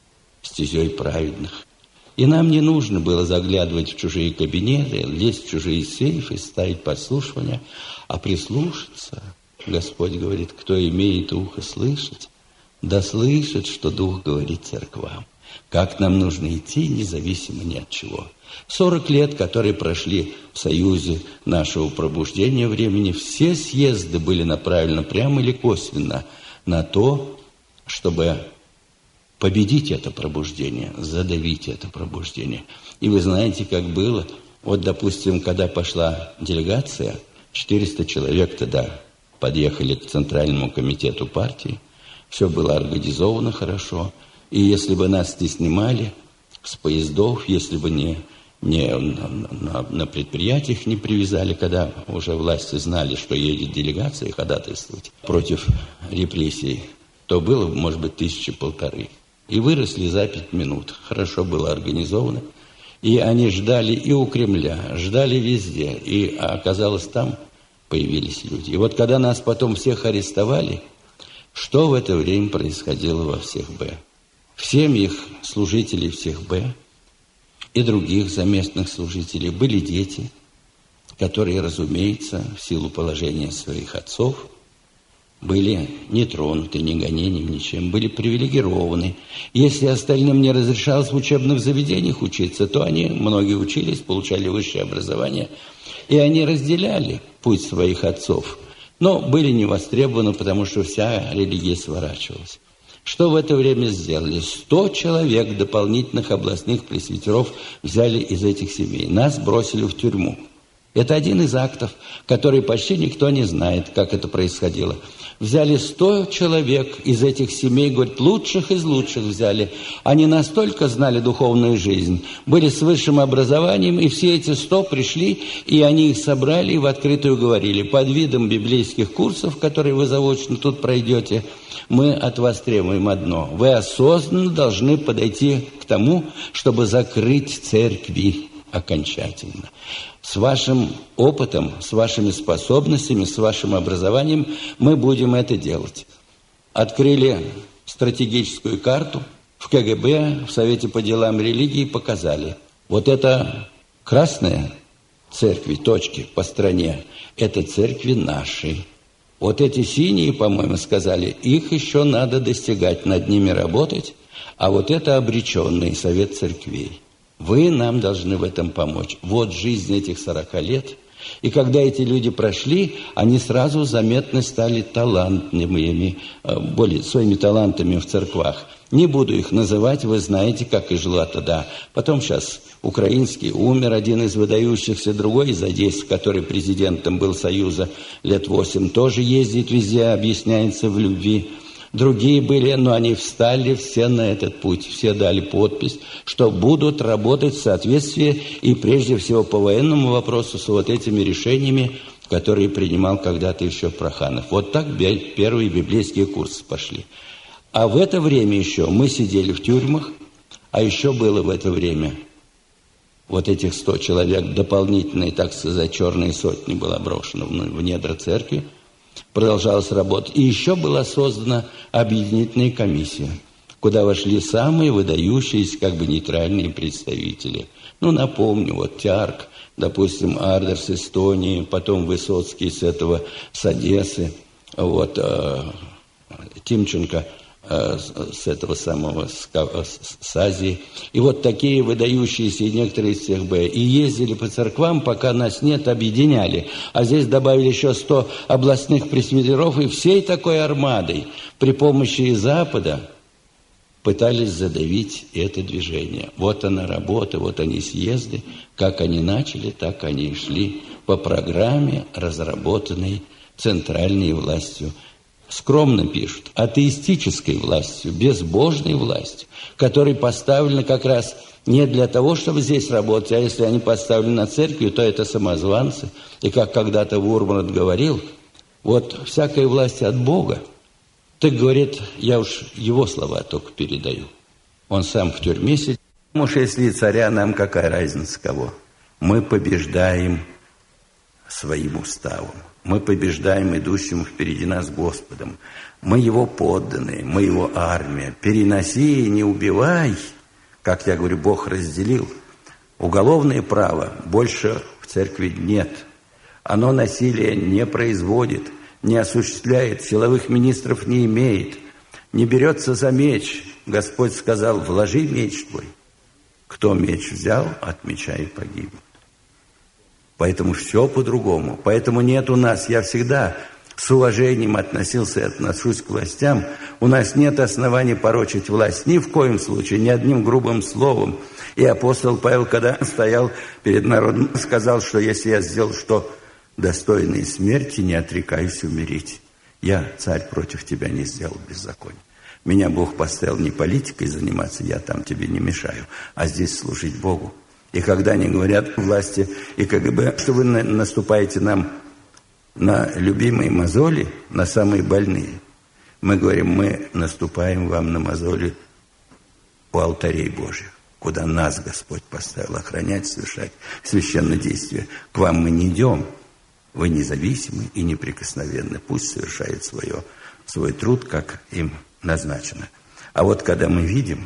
праведных. И нам не нужно было заглядывать в чужие кабинеты, лезть в чужие сейфы, ставить подслушивания, а прислушаться. Господь говорит, кто имеет ухо слышать, да слышит, что Дух говорит церквам. Как нам нужно идти, независимо ни от чего. 40 лет, которые прошли в союзе нашего пробуждения времени, все съезды были направлены прямо или косвенно на то, чтобы победить это пробуждение, задавить это пробуждение. И вы знаете, как было. Вот, допустим, когда пошла делегация, 400 человек тогда подъехали к Центральному комитету партии. Все было организовано хорошо. И если бы нас не снимали с поездов, если бы на предприятиях не привязали, когда уже власти знали, что едет делегация ходатайствовать против репрессий, то было бы, может быть, 1500. И выросли за 5 минут. Хорошо было организовано. И они ждали и у Кремля, ждали везде. И оказалось, там появились люди. И вот когда нас потом всех арестовали, что в это время происходило во всех Б? В семьях служителей всех Б и других заместных служителей были дети, которые, разумеется, в силу положения своих отцов, были не тронуты ни гонением, ничем, были привилегированы. Если остальным не разрешалось в учебных заведениях учиться, то они, многие учились, получали высшее образование, и они разделяли путь своих отцов, но были не востребованы, потому что вся религия сворачивалась. Что в это время сделали? 100 человек дополнительных областных пресвитеров взяли из этих семей. Нас бросили в тюрьму. Это один из актов, который почти никто не знает, как это происходило. Взяли 100 человек из этих семей, говорят, лучших из лучших взяли. Они настолько знали духовную жизнь, были с высшим образованием, и все эти 100 пришли, и они их собрали и в открытую говорили. Под видом библейских курсов, которые вы заочно тут пройдете, мы от вас требуем одно. Вы осознанно должны подойти к тому, чтобы закрыть церкви окончательно. С вашим опытом, с вашими способностями, с вашим образованием мы будем это делать. Открыли стратегическую карту в КГБ, в Совете по делам религии, показали. Вот это красные церкви, точки по стране, это церкви наши. Вот эти синие, по-моему, сказали, их еще надо достигать, над ними работать, а вот это обреченный Совет церквей. Вы нам должны в этом помочь. Вот жизнь этих 40 лет. И когда эти люди прошли, они сразу заметно стали талантливыми, своими талантами в церквах. Не буду их называть, вы знаете, как и жила тогда. Потом сейчас украинский умер, один из выдающихся, другой из Одессы, который президентом был Союза лет 8, тоже ездит везде, объясняется в любви. Другие были, но они встали все на этот путь, все дали подпись, что будут работать в соответствии и прежде всего по военному вопросу с вот этими решениями, которые принимал когда-то еще Проханов. Вот так первые библейские курсы пошли. А в это время еще мы сидели в тюрьмах, а еще было в это время вот этих 100 человек, дополнительные, так сказать, черные сотни была брошена в недра церкви. Продолжалась работа. И еще была создана объединительная комиссия. куда вошли самые выдающиеся, как бы нейтральные представители. Ну, напомню, вот Тярк, допустим, Ардер с Эстонии, потом Высоцкий с Одессы, вот, Тимченко с этого самого, с Азии. И вот такие выдающиеся, и некоторые из всех бы, и ездили по церквам, пока нас нет, объединяли. А здесь добавили еще 100 областных пресвитеров, и всей такой армадой при помощи Запада пытались задавить это движение. Вот она работа, вот они съезды. Как они начали, так они и шли по программе, разработанной центральной властью. Скромно пишут, атеистической властью, безбожной властью, которая поставлена как раз не для того, чтобы здесь работать, а если они поставлены на церковь, то это самозванцы. И как когда-то Вурмрат говорил, вот всякая власть от Бога. Так, говорит, я уж его слова только передаю. Он сам в тюрьме сидит. Уж если и царя, нам какая разница кого? Мы побеждаем своим уставом. Мы побеждаем идущим впереди нас Господом. Мы Его подданные, мы Его армия. Переноси и не убивай, как я говорю, Бог разделил. Уголовное право больше в церкви нет. Оно насилие не производит, не осуществляет, силовых министров не имеет, не берется за меч. Господь сказал, вложи меч твой. Кто меч взял, от меча и погибнет. Поэтому все по-другому. Поэтому нет у нас, я всегда с уважением относился и отношусь к властям. У нас нет оснований порочить власть ни в коем случае, ни одним грубым словом. И апостол Павел, когда стоял перед народом, сказал, что если я сделал что достойное смерти, не отрекаюсь умереть. Я, царь, против тебя не сделал беззакония. Меня Бог поставил не политикой заниматься, я там тебе не мешаю, а здесь служить Богу. И когда они говорят власти и КГБ, что вы наступаете нам на любимые мозоли, на самые больные, мы говорим, мы наступаем вам на мозоли у алтарей Божьих, куда нас Господь поставил охранять, совершать священное действие. К вам мы не идем, вы независимы и неприкосновенны, пусть совершают свой труд, как им назначено. А вот когда мы видим,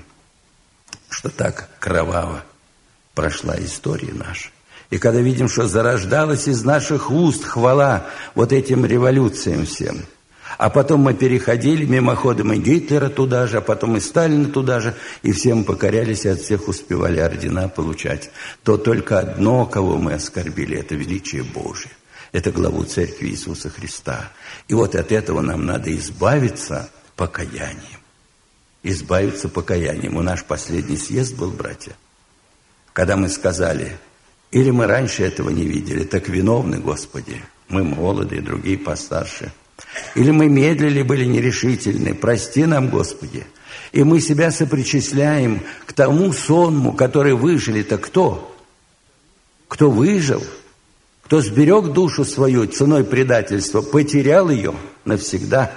что так кроваво прошла история наша, и когда видим, что зарождалась из наших уст хвала вот этим революциям всем, а потом мы переходили мимоходом и Гитлера туда же, а потом и Сталина туда же, и всем покорялись, и от всех успевали ордена получать, то только одно, кого мы оскорбили, это величие Божие. Это главу Церкви Иисуса Христа. И вот от этого нам надо избавиться покаянием. Избавиться покаянием. У наш последний съезд был, братья, когда мы сказали, или мы раньше этого не видели, так виновны, Господи, мы молодые, другие постарше. Или мы медлили, были нерешительны, прости нам, Господи. И мы себя сопричисляем к тому сонму, который выжили-то кто? Кто выжил? Кто сберег душу свою ценой предательства, потерял ее навсегда.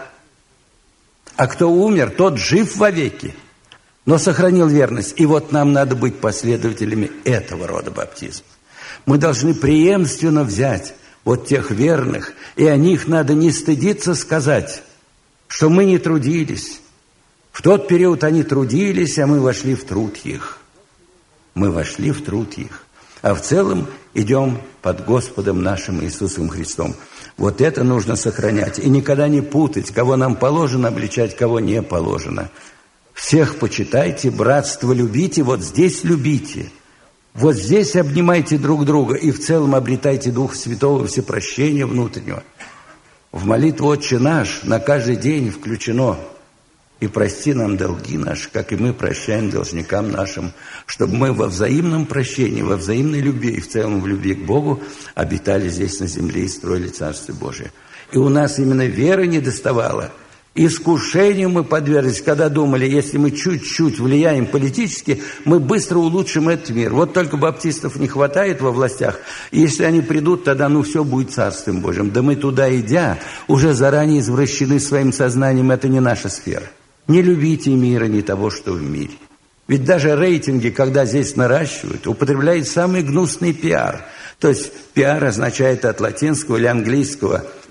А кто умер, тот жив вовеки, но сохранил верность. И вот нам надо быть последователями этого рода баптизма. Мы должны преемственно взять вот тех верных, и о них надо не стыдиться сказать, что мы не трудились. В тот период они трудились, а мы вошли в труд их. Мы вошли в труд их. А в целом идем под Господом нашим Иисусом Христом. Вот это нужно сохранять. И никогда не путать, кого нам положено обличать, кого не положено. Всех почитайте, братство любите, вот здесь любите. Вот здесь обнимайте друг друга и в целом обретайте Духа Святого, всепрощения внутреннего. В молитву «Отче наш» на каждый день включено «И прости нам долги наши, как и мы прощаем должникам нашим», чтобы мы во взаимном прощении, во взаимной любви и в целом в любви к Богу обитали здесь на земле и строили Царствие Божие. И у нас именно веры не доставало. Искушению мы подверглись, когда думали, если мы чуть-чуть влияем политически, мы быстро улучшим этот мир. Вот только баптистов не хватает во властях. И если они придут, тогда все будет Царствием Божьим. Да мы туда идя, уже заранее извращены своим сознанием, это не наша сфера. Не любите мира, не того, что в мире. Ведь даже рейтинги, когда здесь наращивают, употребляют самый гнусный пиар. То есть пиар означает от латинского или английского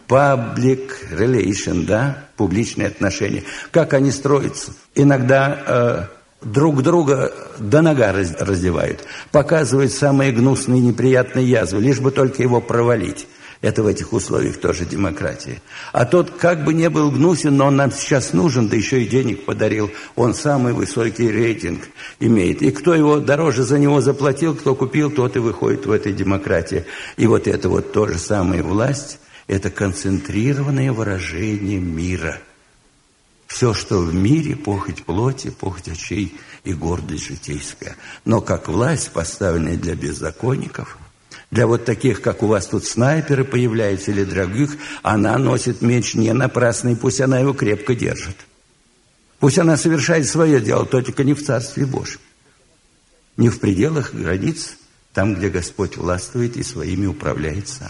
Public relation, да, публичные отношения. Как они строятся? Иногда друг друга до нога раздевают, показывают самые гнусные и неприятные язвы, лишь бы только его провалить. Это в этих условиях тоже демократия. А тот как бы не был гнусен, но он нам сейчас нужен, да еще и денег подарил. Он самый высокий рейтинг имеет. И кто его дороже за него заплатил, кто купил, тот и выходит в этой демократии. И вот это вот то же самое власть, это концентрированное выражение мира. Все, что в мире, похоть плоти, похоть очей и гордость житейская. Но как власть, поставленная для беззаконников, для вот таких, как у вас тут снайперы появляются, или других, она носит меч не напрасный, пусть она его крепко держит. Пусть она совершает свое дело, только не в Царстве Божьем. Не в пределах границ, там, где Господь властвует и своими управляет сам.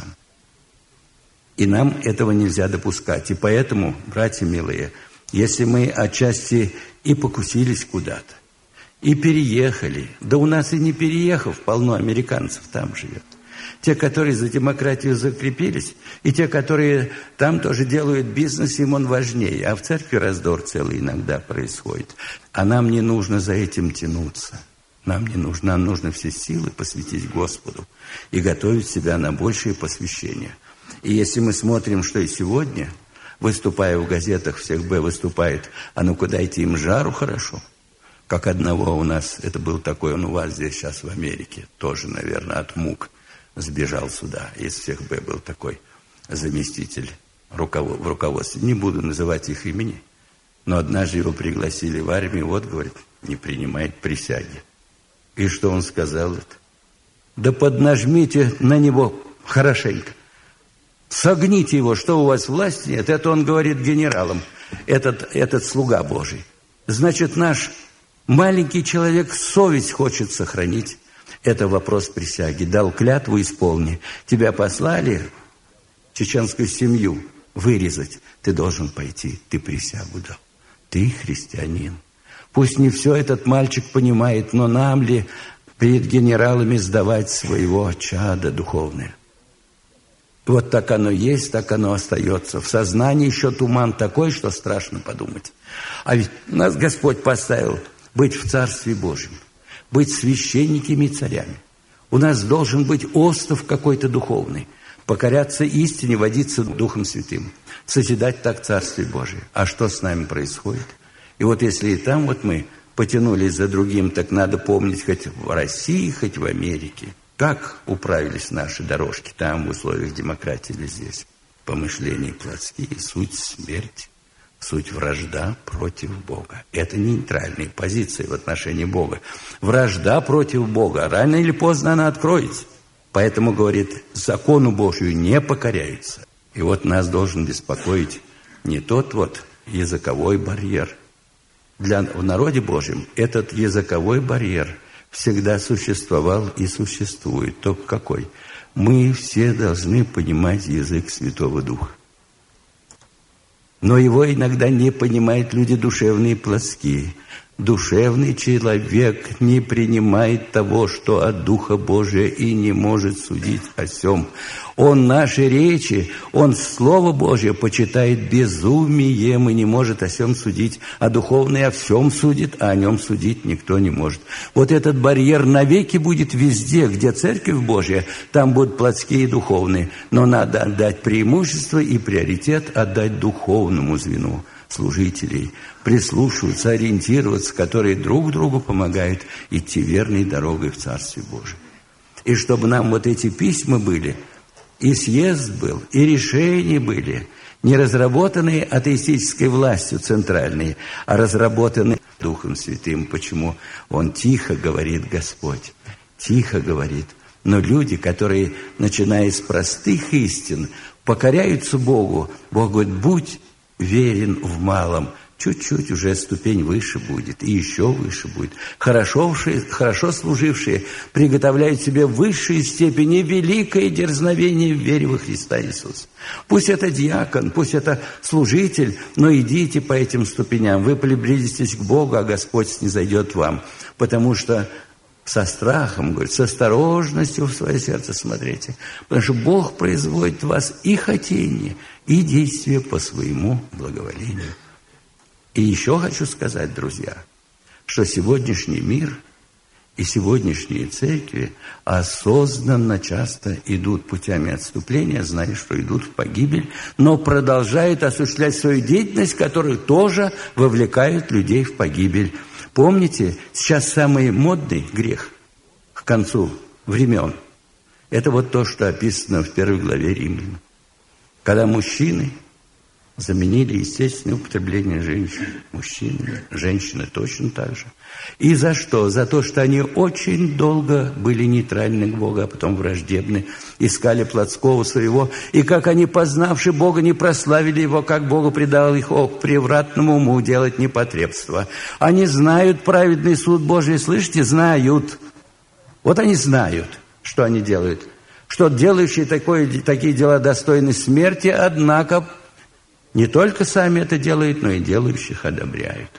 И нам этого нельзя допускать. И поэтому, братья милые, если мы отчасти и покусились куда-то, и переехали, да у нас и не переехав, полно американцев там живет. Те, которые за демократию закрепились, и те, которые там тоже делают бизнес, им он важнее. А в церкви раздор целый иногда происходит. А нам не нужно за этим тянуться. Нам нужно все силы посвятить Господу и готовить себя на большее посвящение. И если мы смотрим, что и сегодня, выступая в газетах, всех Б выступает, а ну-ка дайте им жару хорошо. Как одного у нас, это был такой, он у вас здесь сейчас в Америке, тоже, наверное, от мук сбежал сюда. Из всех Б был такой заместитель в руководстве. Не буду называть их имени, но однажды его пригласили в армию, вот, говорит, не принимает присяги. И что он сказал это? Да поднажмите на него хорошенько. Согните его, что у вас власти нет. Это он говорит генералам, этот слуга Божий. Значит, наш маленький человек совесть хочет сохранить. Это вопрос присяги. Дал клятву, исполни. Тебя послали чеченскую семью вырезать. Ты должен пойти. Ты присягу дал. Ты христианин. Пусть не все этот мальчик понимает, но нам ли перед генералами сдавать своего чада духовное? Вот так оно есть, так оно остается. В сознании еще туман такой, что страшно подумать. А ведь нас Господь поставил быть в Царстве Божьем, быть священниками и царями. У нас должен быть остров какой-то духовный, покоряться истине, водиться Духом Святым, созидать так Царствие Божие. А что с нами происходит? И вот если и там вот мы потянулись за другим, так надо помнить хоть в России, хоть в Америке, как управились наши дорожки там, в условиях демократии или здесь. Помышления плотские, суть смерть, суть вражда против Бога. Это нейтральные позиции в отношении Бога. Вражда против Бога. Рано или поздно она откроется. Поэтому, говорит, закону Божию не покоряются. И вот нас должен беспокоить не тот вот языковой барьер. В народе Божьем этот языковой барьер всегда существовал и существует. Только какой? Мы все должны понимать язык Святого Духа. Но его иногда не понимают люди душевные и плотские. Душевный человек не принимает того, что от Духа Божия, и не может судить о сем. Он наши речи, он Слово Божие почитает безумием и не может о сем судить. А духовный о всем судит, а о нем судить никто не может. Вот этот барьер навеки будет везде, где Церковь Божья, там будут плотские и духовные. Но надо отдать преимущество и приоритет отдать духовному звену служителей, прислушиваться, ориентироваться, которые друг другу помогают идти верной дорогой в Царстве Божьем. И чтобы нам вот эти письма были, и съезд был, и решения были, не разработанные атеистической властью центральной, а разработанные Духом Святым. Почему? Он тихо говорит, Господь, тихо говорит. Но люди, которые, начиная с простых истин, покоряются Богу, Бог говорит, будь верен в малом, чуть-чуть уже ступень выше будет, и еще выше будет. Хорошо служившие приготовляют себе высшие степени великое дерзновение в вере во Христа Иисуса. Пусть это диакон, пусть это служитель, но идите по этим ступеням. Вы приблизитесь к Богу, а Господь снизойдет вам. Потому что со страхом, говорит, с осторожностью в свое сердце смотрите. Потому что Бог производит в вас и хотение, и действия по своему благоволению. И еще хочу сказать, друзья, что сегодняшний мир и сегодняшние церкви осознанно часто идут путями отступления, зная, что идут в погибель, но продолжают осуществлять свою деятельность, которая тоже вовлекает людей в погибель. Помните, сейчас самый модный грех к концу времен – это вот то, что описано в 1 главе Римлян. Когда мужчины заменили естественное употребление женщин мужчинами, женщины точно так же. И за что? За то, что они очень долго были нейтральны к Богу, а потом враждебны, искали плотского своего, и как они, познавши Бога, не прославили Его, как Богу предал их к превратному уму делать непотребство. Они знают праведный суд Божий, слышите? Знают. Вот они знают, что они делают. Что делающие такие дела достойны смерти, однако не только сами это делают, но и делающих одобряют.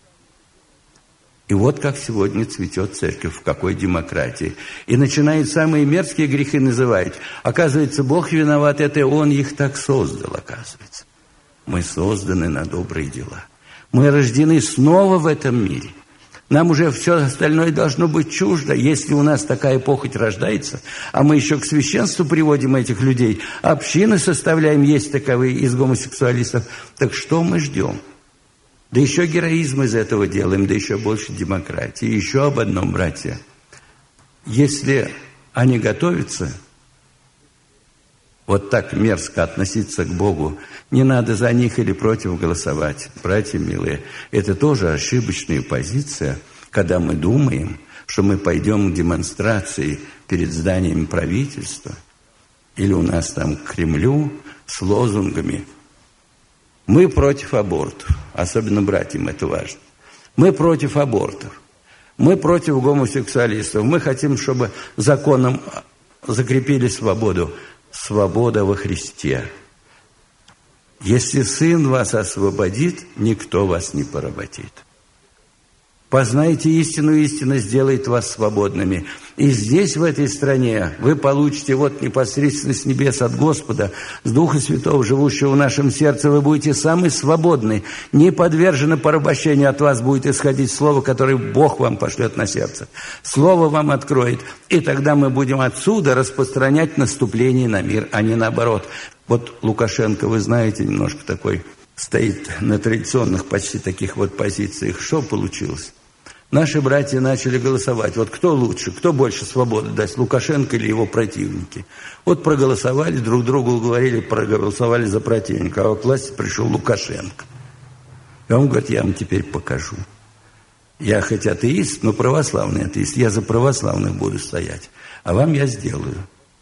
И вот как сегодня цветет церковь, в какой демократии. И начинают самые мерзкие грехи называть. Оказывается, Бог виноват, это Он их так создал, оказывается. Мы созданы на добрые дела. Мы рождены снова в этом мире. Нам уже все остальное должно быть чуждо. Если у нас такая похоть рождается, а мы еще к священству приводим этих людей, общины составляем, есть таковые из гомосексуалистов, так что мы ждем? Да еще героизм из этого делаем, да еще больше демократии. И еще об одном, братья. Если они готовятся вот так мерзко относиться к Богу, не надо за них или против голосовать. Братья милые, это тоже ошибочная позиция, когда мы думаем, что мы пойдем к демонстрации перед зданием правительства или у нас там к Кремлю с лозунгами. Мы против абортов, особенно братьям это важно. Мы против абортов, мы против гомосексуалистов, мы хотим, чтобы законом закрепили свободу. Свобода во Христе. Если Сын вас освободит, никто вас не поработит. Познайте истину, истина сделает вас свободными. И здесь, в этой стране, вы получите вот непосредственно с небес от Господа, с Духа Святого, живущего в нашем сердце, вы будете самый свободный, не подвержены порабощению, от вас будет исходить слово, которое Бог вам пошлет на сердце. Слово вам откроет, и тогда мы будем отсюда распространять наступление на мир, а не наоборот. Вот Лукашенко, вы знаете, немножко такой, стоит на традиционных почти таких вот позициях. Что получилось? Наши братья начали голосовать. Вот кто лучше, кто больше свободы даст, Лукашенко или его противники? Вот проголосовали, друг другу говорили, проголосовали за противника. А к власти пришел Лукашенко. И он говорит, я вам теперь покажу. Я хоть атеист, но православный атеист. Я за православных буду стоять. А вам я сделаю.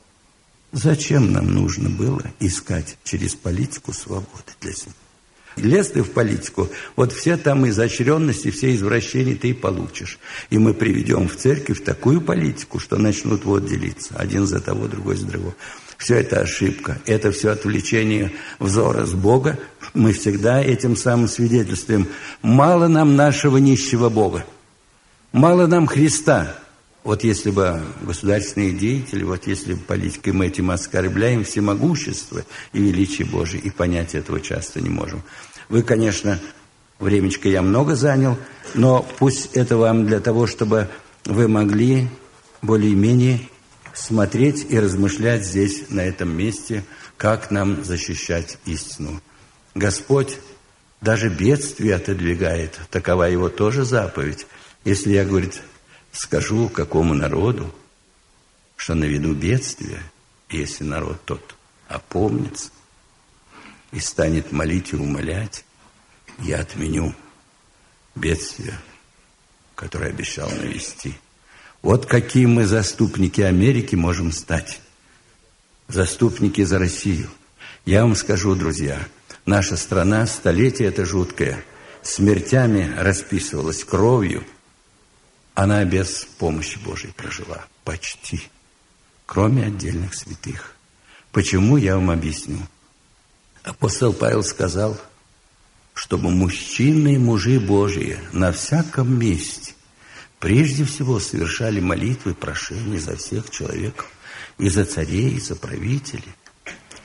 Зачем нам нужно было искать через политику свободы для себя? Лез ты в политику, вот все там изощренности, все извращения ты и получишь. И мы приведем в церковь такую политику, что начнут вот делиться. Один за того, другой за другого. Все это ошибка. Это все отвлечение взора с Бога. Мы всегда этим самым свидетельствуем. Мало нам нашего нищего Бога. Мало нам Христа. Вот если бы государственные деятели, вот если бы политикой мы этим оскорбляем всемогущество и величие Божие, и понять этого часто не можем. Вы, конечно, времечко я много занял, но пусть это вам для того, чтобы вы могли более-менее смотреть и размышлять здесь, на этом месте, как нам защищать истину. Господь даже бедствие отодвигает, такова его тоже заповедь. Если я, говорит, скажу какому народу, что наведу бедствие, если народ тот опомнится и станет молить и умолять, я отменю бедствие, которое обещал навести. Вот какие мы заступники Америки можем стать. Заступники за Россию. Я вам скажу, друзья, наша страна столетие это жуткое, смертями расписывалась, кровью. Она без помощи Божией прожила. Почти. Кроме отдельных святых. Почему, я вам объясню. Апостол Павел сказал, чтобы мужчины и мужи Божии на всяком месте прежде всего совершали молитвы, прошения за всех человеков, и за царей, и за правителей.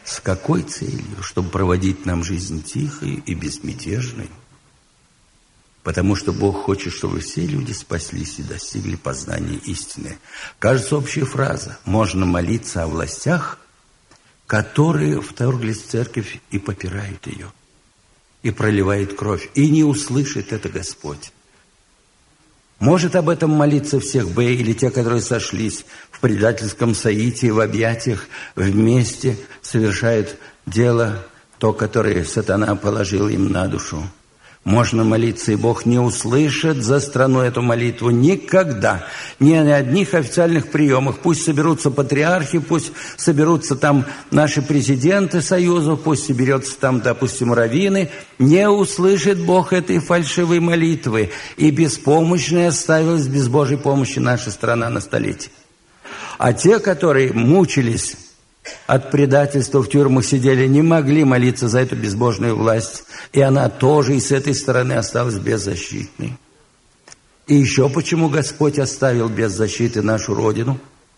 С какой целью? Чтобы проводить нам жизнь тихой и безмятежной. Потому что Бог хочет, чтобы все люди спаслись и достигли познания истины. Кажется, общая фраза. Можно молиться о властях, которые вторглись в церковь и попирают ее, и проливают кровь, и не услышит это Господь. Может об этом молиться всех Б или те, которые сошлись в предательском соитии, в объятиях, вместе совершают дело, то, которое сатана положил им на душу. Можно молиться, и Бог не услышит за страну эту молитву никогда. Ни на одних официальных приемах. Пусть соберутся патриархи, пусть соберутся там наши президенты союзов, пусть соберется там, допустим, раввины. Не услышит Бог этой фальшивой молитвы. И беспомощной оставилась без Божьей помощи наша страна на столетие. А те, которые мучились от предательства, в тюрьмах сидели, не могли молиться за эту безбожную власть. И она тоже и с этой стороны осталась беззащитной. И еще почему Господь оставил без защиты нашу Родину?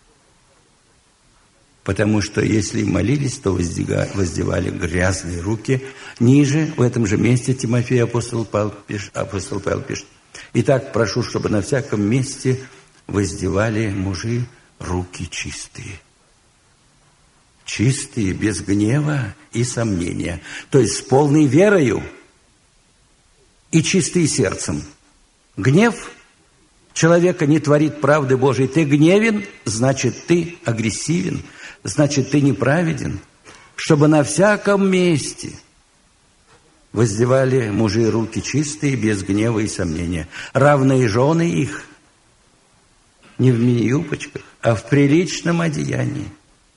Потому что если молились, то воздевали грязные руки. Ниже, в этом же месте, Тимофей апостол Павел пишет. Итак, прошу, чтобы на всяком месте воздевали мужи руки чистые. Чистые, без гнева и сомнения. То есть с полной верою и чистые сердцем. Гнев человека не творит правды Божией. Ты гневен, значит, ты агрессивен, значит, ты неправеден. Чтобы на всяком месте воздевали мужи руки чистые, без гнева и сомнения. Равные жены их не в мини-юбочках, а в приличном одеянии.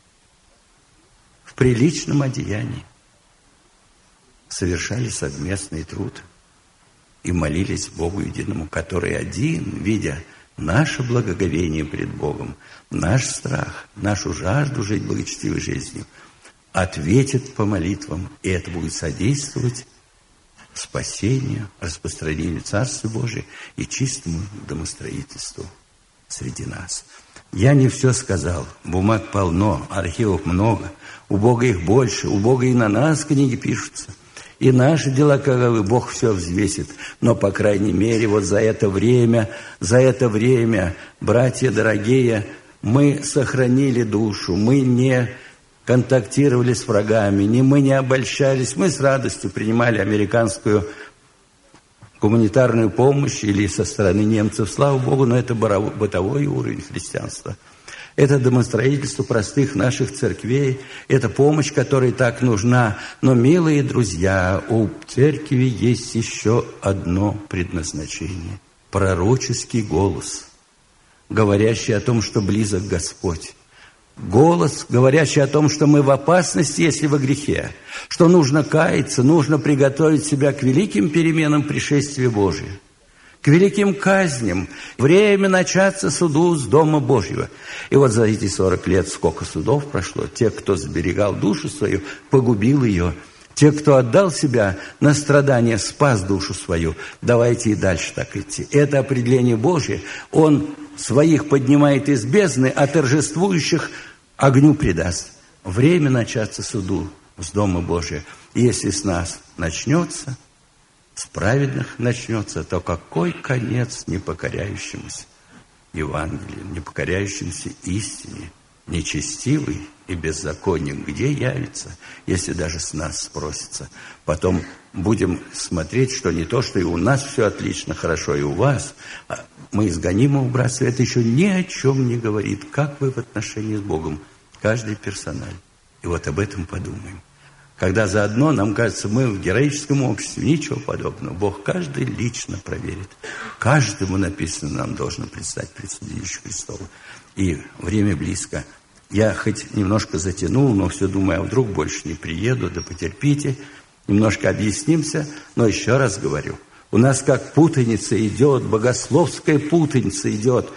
В приличном одеянии совершали совместный труд и молились Богу единому, который один, видя наше благоговение пред Богом, наш страх, нашу жажду жить благочестивой жизнью, ответит по молитвам, и это будет содействовать спасению, распространению Царства Божия и чистому домостроительству среди нас. Я не все сказал. Бумаг полно, архивов много. У Бога их больше. У Бога и на нас книги пишутся. И наши дела, каковы, Бог все взвесит. Но, по крайней мере, вот за это время, братья дорогие, мы сохранили душу. Мы не контактировали с врагами, мы не обольщались. Мы с радостью принимали американскую гуманитарную помощь или со стороны немцев, слава Богу, но это бытовой уровень христианства. Это домостроительство простых наших церквей, это помощь, которая так нужна. Но, милые друзья, у церкви есть еще одно предназначение. Пророческий голос, говорящий о том, что близок Господь. Голос, говорящий о том, что мы в опасности, если во грехе, что нужно каяться, нужно приготовить себя к великим переменам пришествия Божия, к великим казням. Время начаться суду с Дома Божьего. И вот за эти 40 лет сколько судов прошло. Те, кто сберегал душу свою, погубил ее. Те, кто отдал себя на страдания, спас душу свою. Давайте и дальше так идти. Это определение Божие. Он своих поднимает из бездны, а торжествующих огню предаст. Время начаться суду с Дома Божия. И если с нас начнется, с праведных начнется, то какой конец непокоряющемуся Евангелию, непокоряющемуся истине, нечестивый и беззаконник, где явится, если даже с нас спросится. Потом будем смотреть, что не то, что и у нас все отлично, хорошо, и у вас. Мы из гонимого братства, это еще ни о чем не говорит. Как вы в отношении с Богом? Каждый персонально. И вот об этом подумаем. Когда заодно, нам кажется, мы в героическом обществе, ничего подобного. Бог каждый лично проверит. Каждому написано, нам должно предстать пред судилищем Христова. И время близко. Я хоть немножко затянул, но все думаю, а вдруг больше не приеду, да потерпите. Немножко объяснимся, но еще раз говорю. У нас как путаница идет, богословская путаница идет.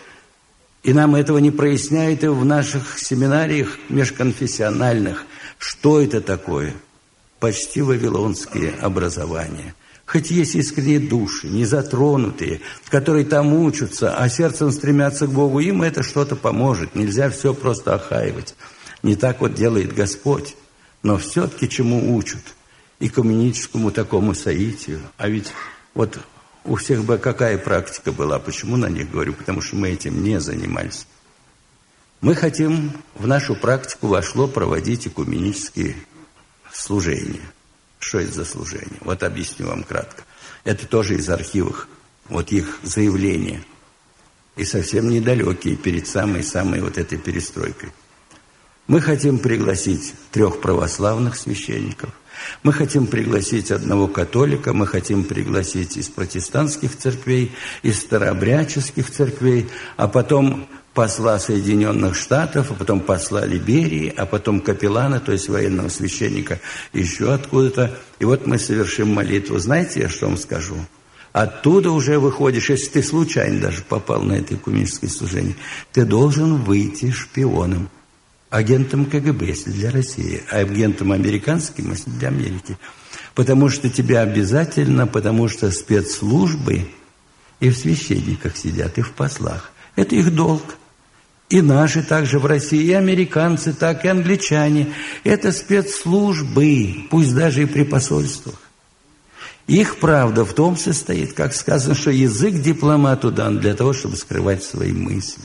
И нам этого не проясняют и в наших семинариях межконфессиональных. Что это такое? Почти вавилонские образования. Хоть есть искренние души, не затронутые, которые там учатся, а сердцем стремятся к Богу, им это что-то поможет. Нельзя все просто охаивать. Не так вот делает Господь. Но все-таки чему учат? Экуменическому такому соитию. А ведь вот у всех бы какая практика была? Почему на них говорю? Потому что мы этим не занимались. Мы хотим, в нашу практику вошло проводить экуменические служения. Что это за служение? Вот объясню вам кратко. Это тоже из архивов. Вот их заявления. И совсем недалекие перед самой вот этой перестройкой. Мы хотим пригласить 3 православных священников. Мы хотим пригласить 1 католика. Мы хотим пригласить из протестантских церквей, из старообрядческих церквей, а потом посла Соединенных Штатов, а потом посла Либерии, а потом капеллана, то есть военного священника, еще откуда-то. И вот мы совершим молитву. Знаете, я что вам скажу? Оттуда уже выходишь, если ты случайно даже попал на это экуменическое служение, ты должен выйти шпионом, агентом КГБ, если для России, а агентом американским, если для Америки. Потому что тебя обязательно, потому что спецслужбы и в священниках сидят, и в послах. Это их долг. И наши также в России, и американцы так, и англичане. Это спецслужбы, пусть даже и при посольствах. Их правда в том состоит, как сказано, что язык дипломату дан для того, чтобы скрывать свои мысли.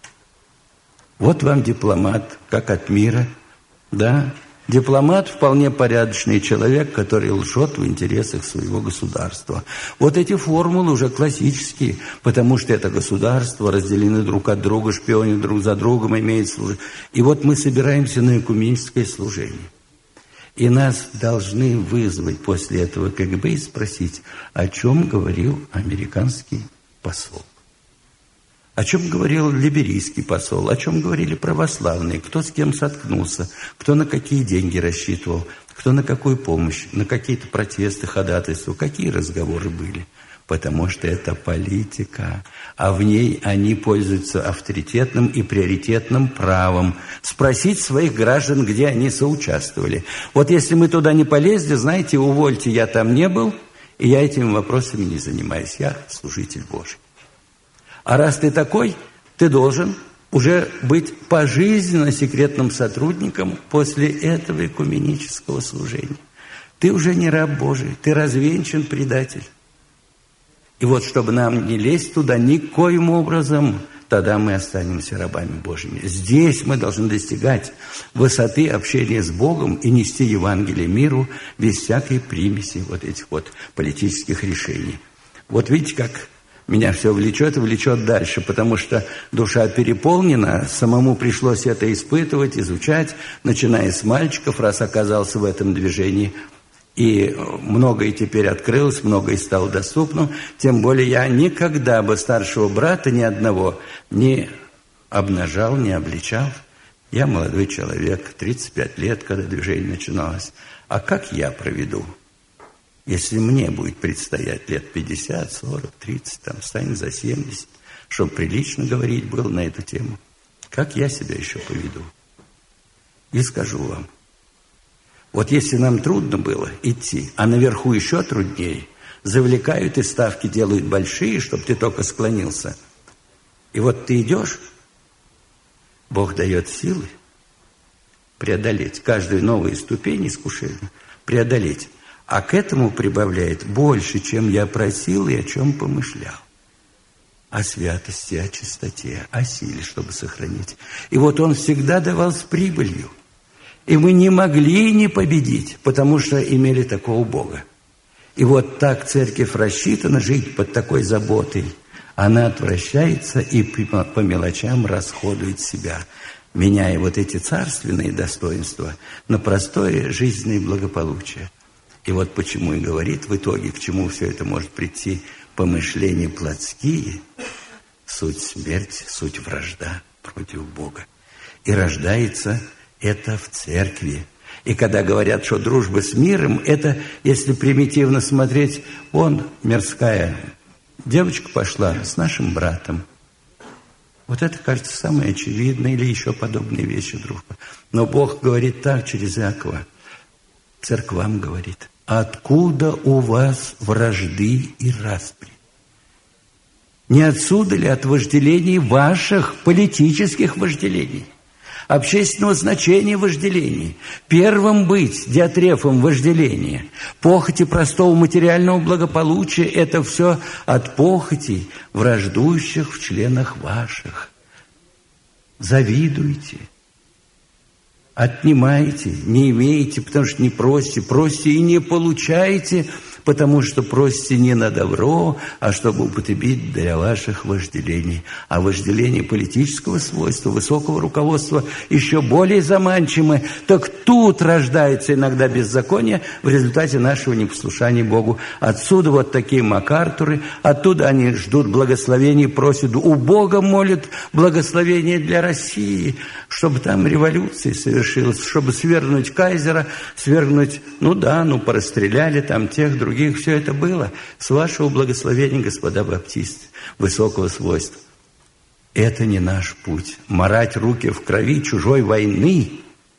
Вот вам дипломат, как от мира, да. Дипломат вполне порядочный человек, который лжет в интересах своего государства. Вот эти формулы уже классические, потому что это государство, разделены друг от друга, шпионят друг за другом, имеют служение. И вот мы собираемся на экуменическое служение. И нас должны вызвать после этого КГБ и спросить, о чем говорил американский посол. О чем говорил либерийский посол, о чем говорили православные, кто с кем соткнулся, кто на какие деньги рассчитывал, кто на какую помощь, на какие-то протесты, ходатайства, какие разговоры были. Потому что это политика, а в ней они пользуются авторитетным и приоритетным правом спросить своих граждан, где они соучаствовали. Вот если мы туда не полезли, знаете, увольте, я там не был, и я этими вопросами не занимаюсь, я служитель Божий. А раз ты такой, ты должен уже быть пожизненно секретным сотрудником после этого экуменического служения. Ты уже не раб Божий, ты развенчан предатель. И вот, чтобы нам не лезть туда никоим образом, тогда мы останемся рабами Божьими. Здесь мы должны достигать высоты общения с Богом и нести Евангелие миру без всякой примеси вот этих вот политических решений. Вот видите, как меня все влечет и влечет дальше, потому что душа переполнена, самому пришлось это испытывать, изучать, начиная с мальчиков, раз оказался в этом движении. И многое теперь открылось, многое стало доступным. Тем более я никогда бы старшего брата ни одного не обнажал, не обличал. Я молодой человек, 35 лет, когда движение начиналось. А как я проведу? Если мне будет предстоять лет 50, 40, 30, там станет за 70, чтобы прилично говорить было на эту тему, как я себя еще поведу? И скажу вам, вот если нам трудно было идти, а наверху еще труднее, завлекают и ставки делают большие, чтобы ты только склонился. И вот ты идешь, Бог дает силы преодолеть каждую новую ступень искушения, преодолеть. А к этому прибавляет больше, чем я просил и о чем помышлял. О святости, о чистоте, о силе, чтобы сохранить. И вот Он всегда давал с прибылью. И мы не могли не победить, потому что имели такого Бога. И вот так церковь рассчитана жить под такой заботой. Она отвращается и по мелочам расходует себя, меняя вот эти царственные достоинства на простое жизненное благополучие. И вот почему и говорит в итоге, к чему все это может прийти: помышления плотские, суть смерть, суть вражда против Бога. И рождается это в церкви. И когда говорят, что дружба с миром, это, если примитивно смотреть, вон мирская девочка пошла с нашим братом. Вот это, кажется, самое очевидное, или еще подобные вещи дружба. Но Бог говорит так через Иакова, церквам говорит: откуда у вас вражды и распри? Не отсюда ли от вожделений ваших политических вожделений? общественного значения вожделения. Первым быть диатрефом вожделения. Похоти простого материального благополучия – это все от похотей, враждующих в членах ваших. Завидуйте, отнимайте, не имеете, потому что не просите, просите и не получаете, потому что просите не на добро, а чтобы употребить для ваших вожделений. А вожделение политического свойства, высокого руководства еще более заманчивы. Так тут рождается иногда беззаконие в результате нашего непослушания Богу. Отсюда вот такие МакАртуры, оттуда они ждут благословений, просят, у Бога молят благословения для России, чтобы там революция совершилась, чтобы свергнуть кайзера, свергнуть, порастреляли там тех, других, все это было с вашего благословения, господа баптисты, высокого свойства. Это не наш путь. Марать руки в крови чужой войны,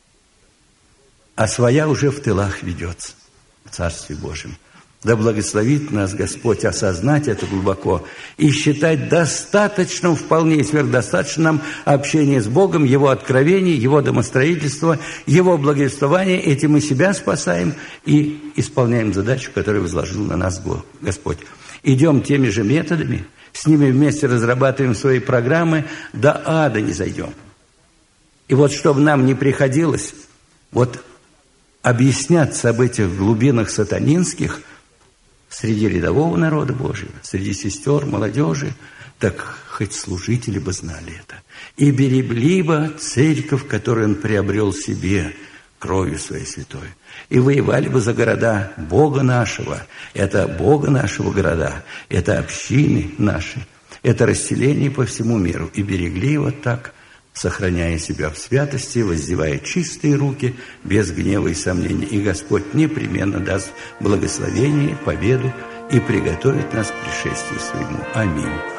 а своя уже в тылах ведется в Царстве Божьем. Да благословит нас Господь осознать это глубоко и считать достаточным, вполне и сверхдостаточным нам общение с Богом, Его откровение, Его домостроительство, Его благовествование. Этим мы себя спасаем и исполняем задачу, которую возложил на нас Господь. Идем теми же методами, с ними вместе разрабатываем свои программы, до ада не зайдем. И вот чтобы нам не приходилось объясняться об этих глубинах сатанинских среди рядового народа Божьего, среди сестер, молодежи, так хоть служители бы знали это. И берегли бы церковь, которую он приобрел себе кровью своей святой. И воевали бы за города Бога нашего. Это Бога нашего города, это общины наши, это расселение по всему миру. И берегли так, сохраняя себя в святости, воздевая чистые руки, без гнева и сомнений. И Господь непременно даст благословение, победу и приготовит нас к пришествию своему. Аминь.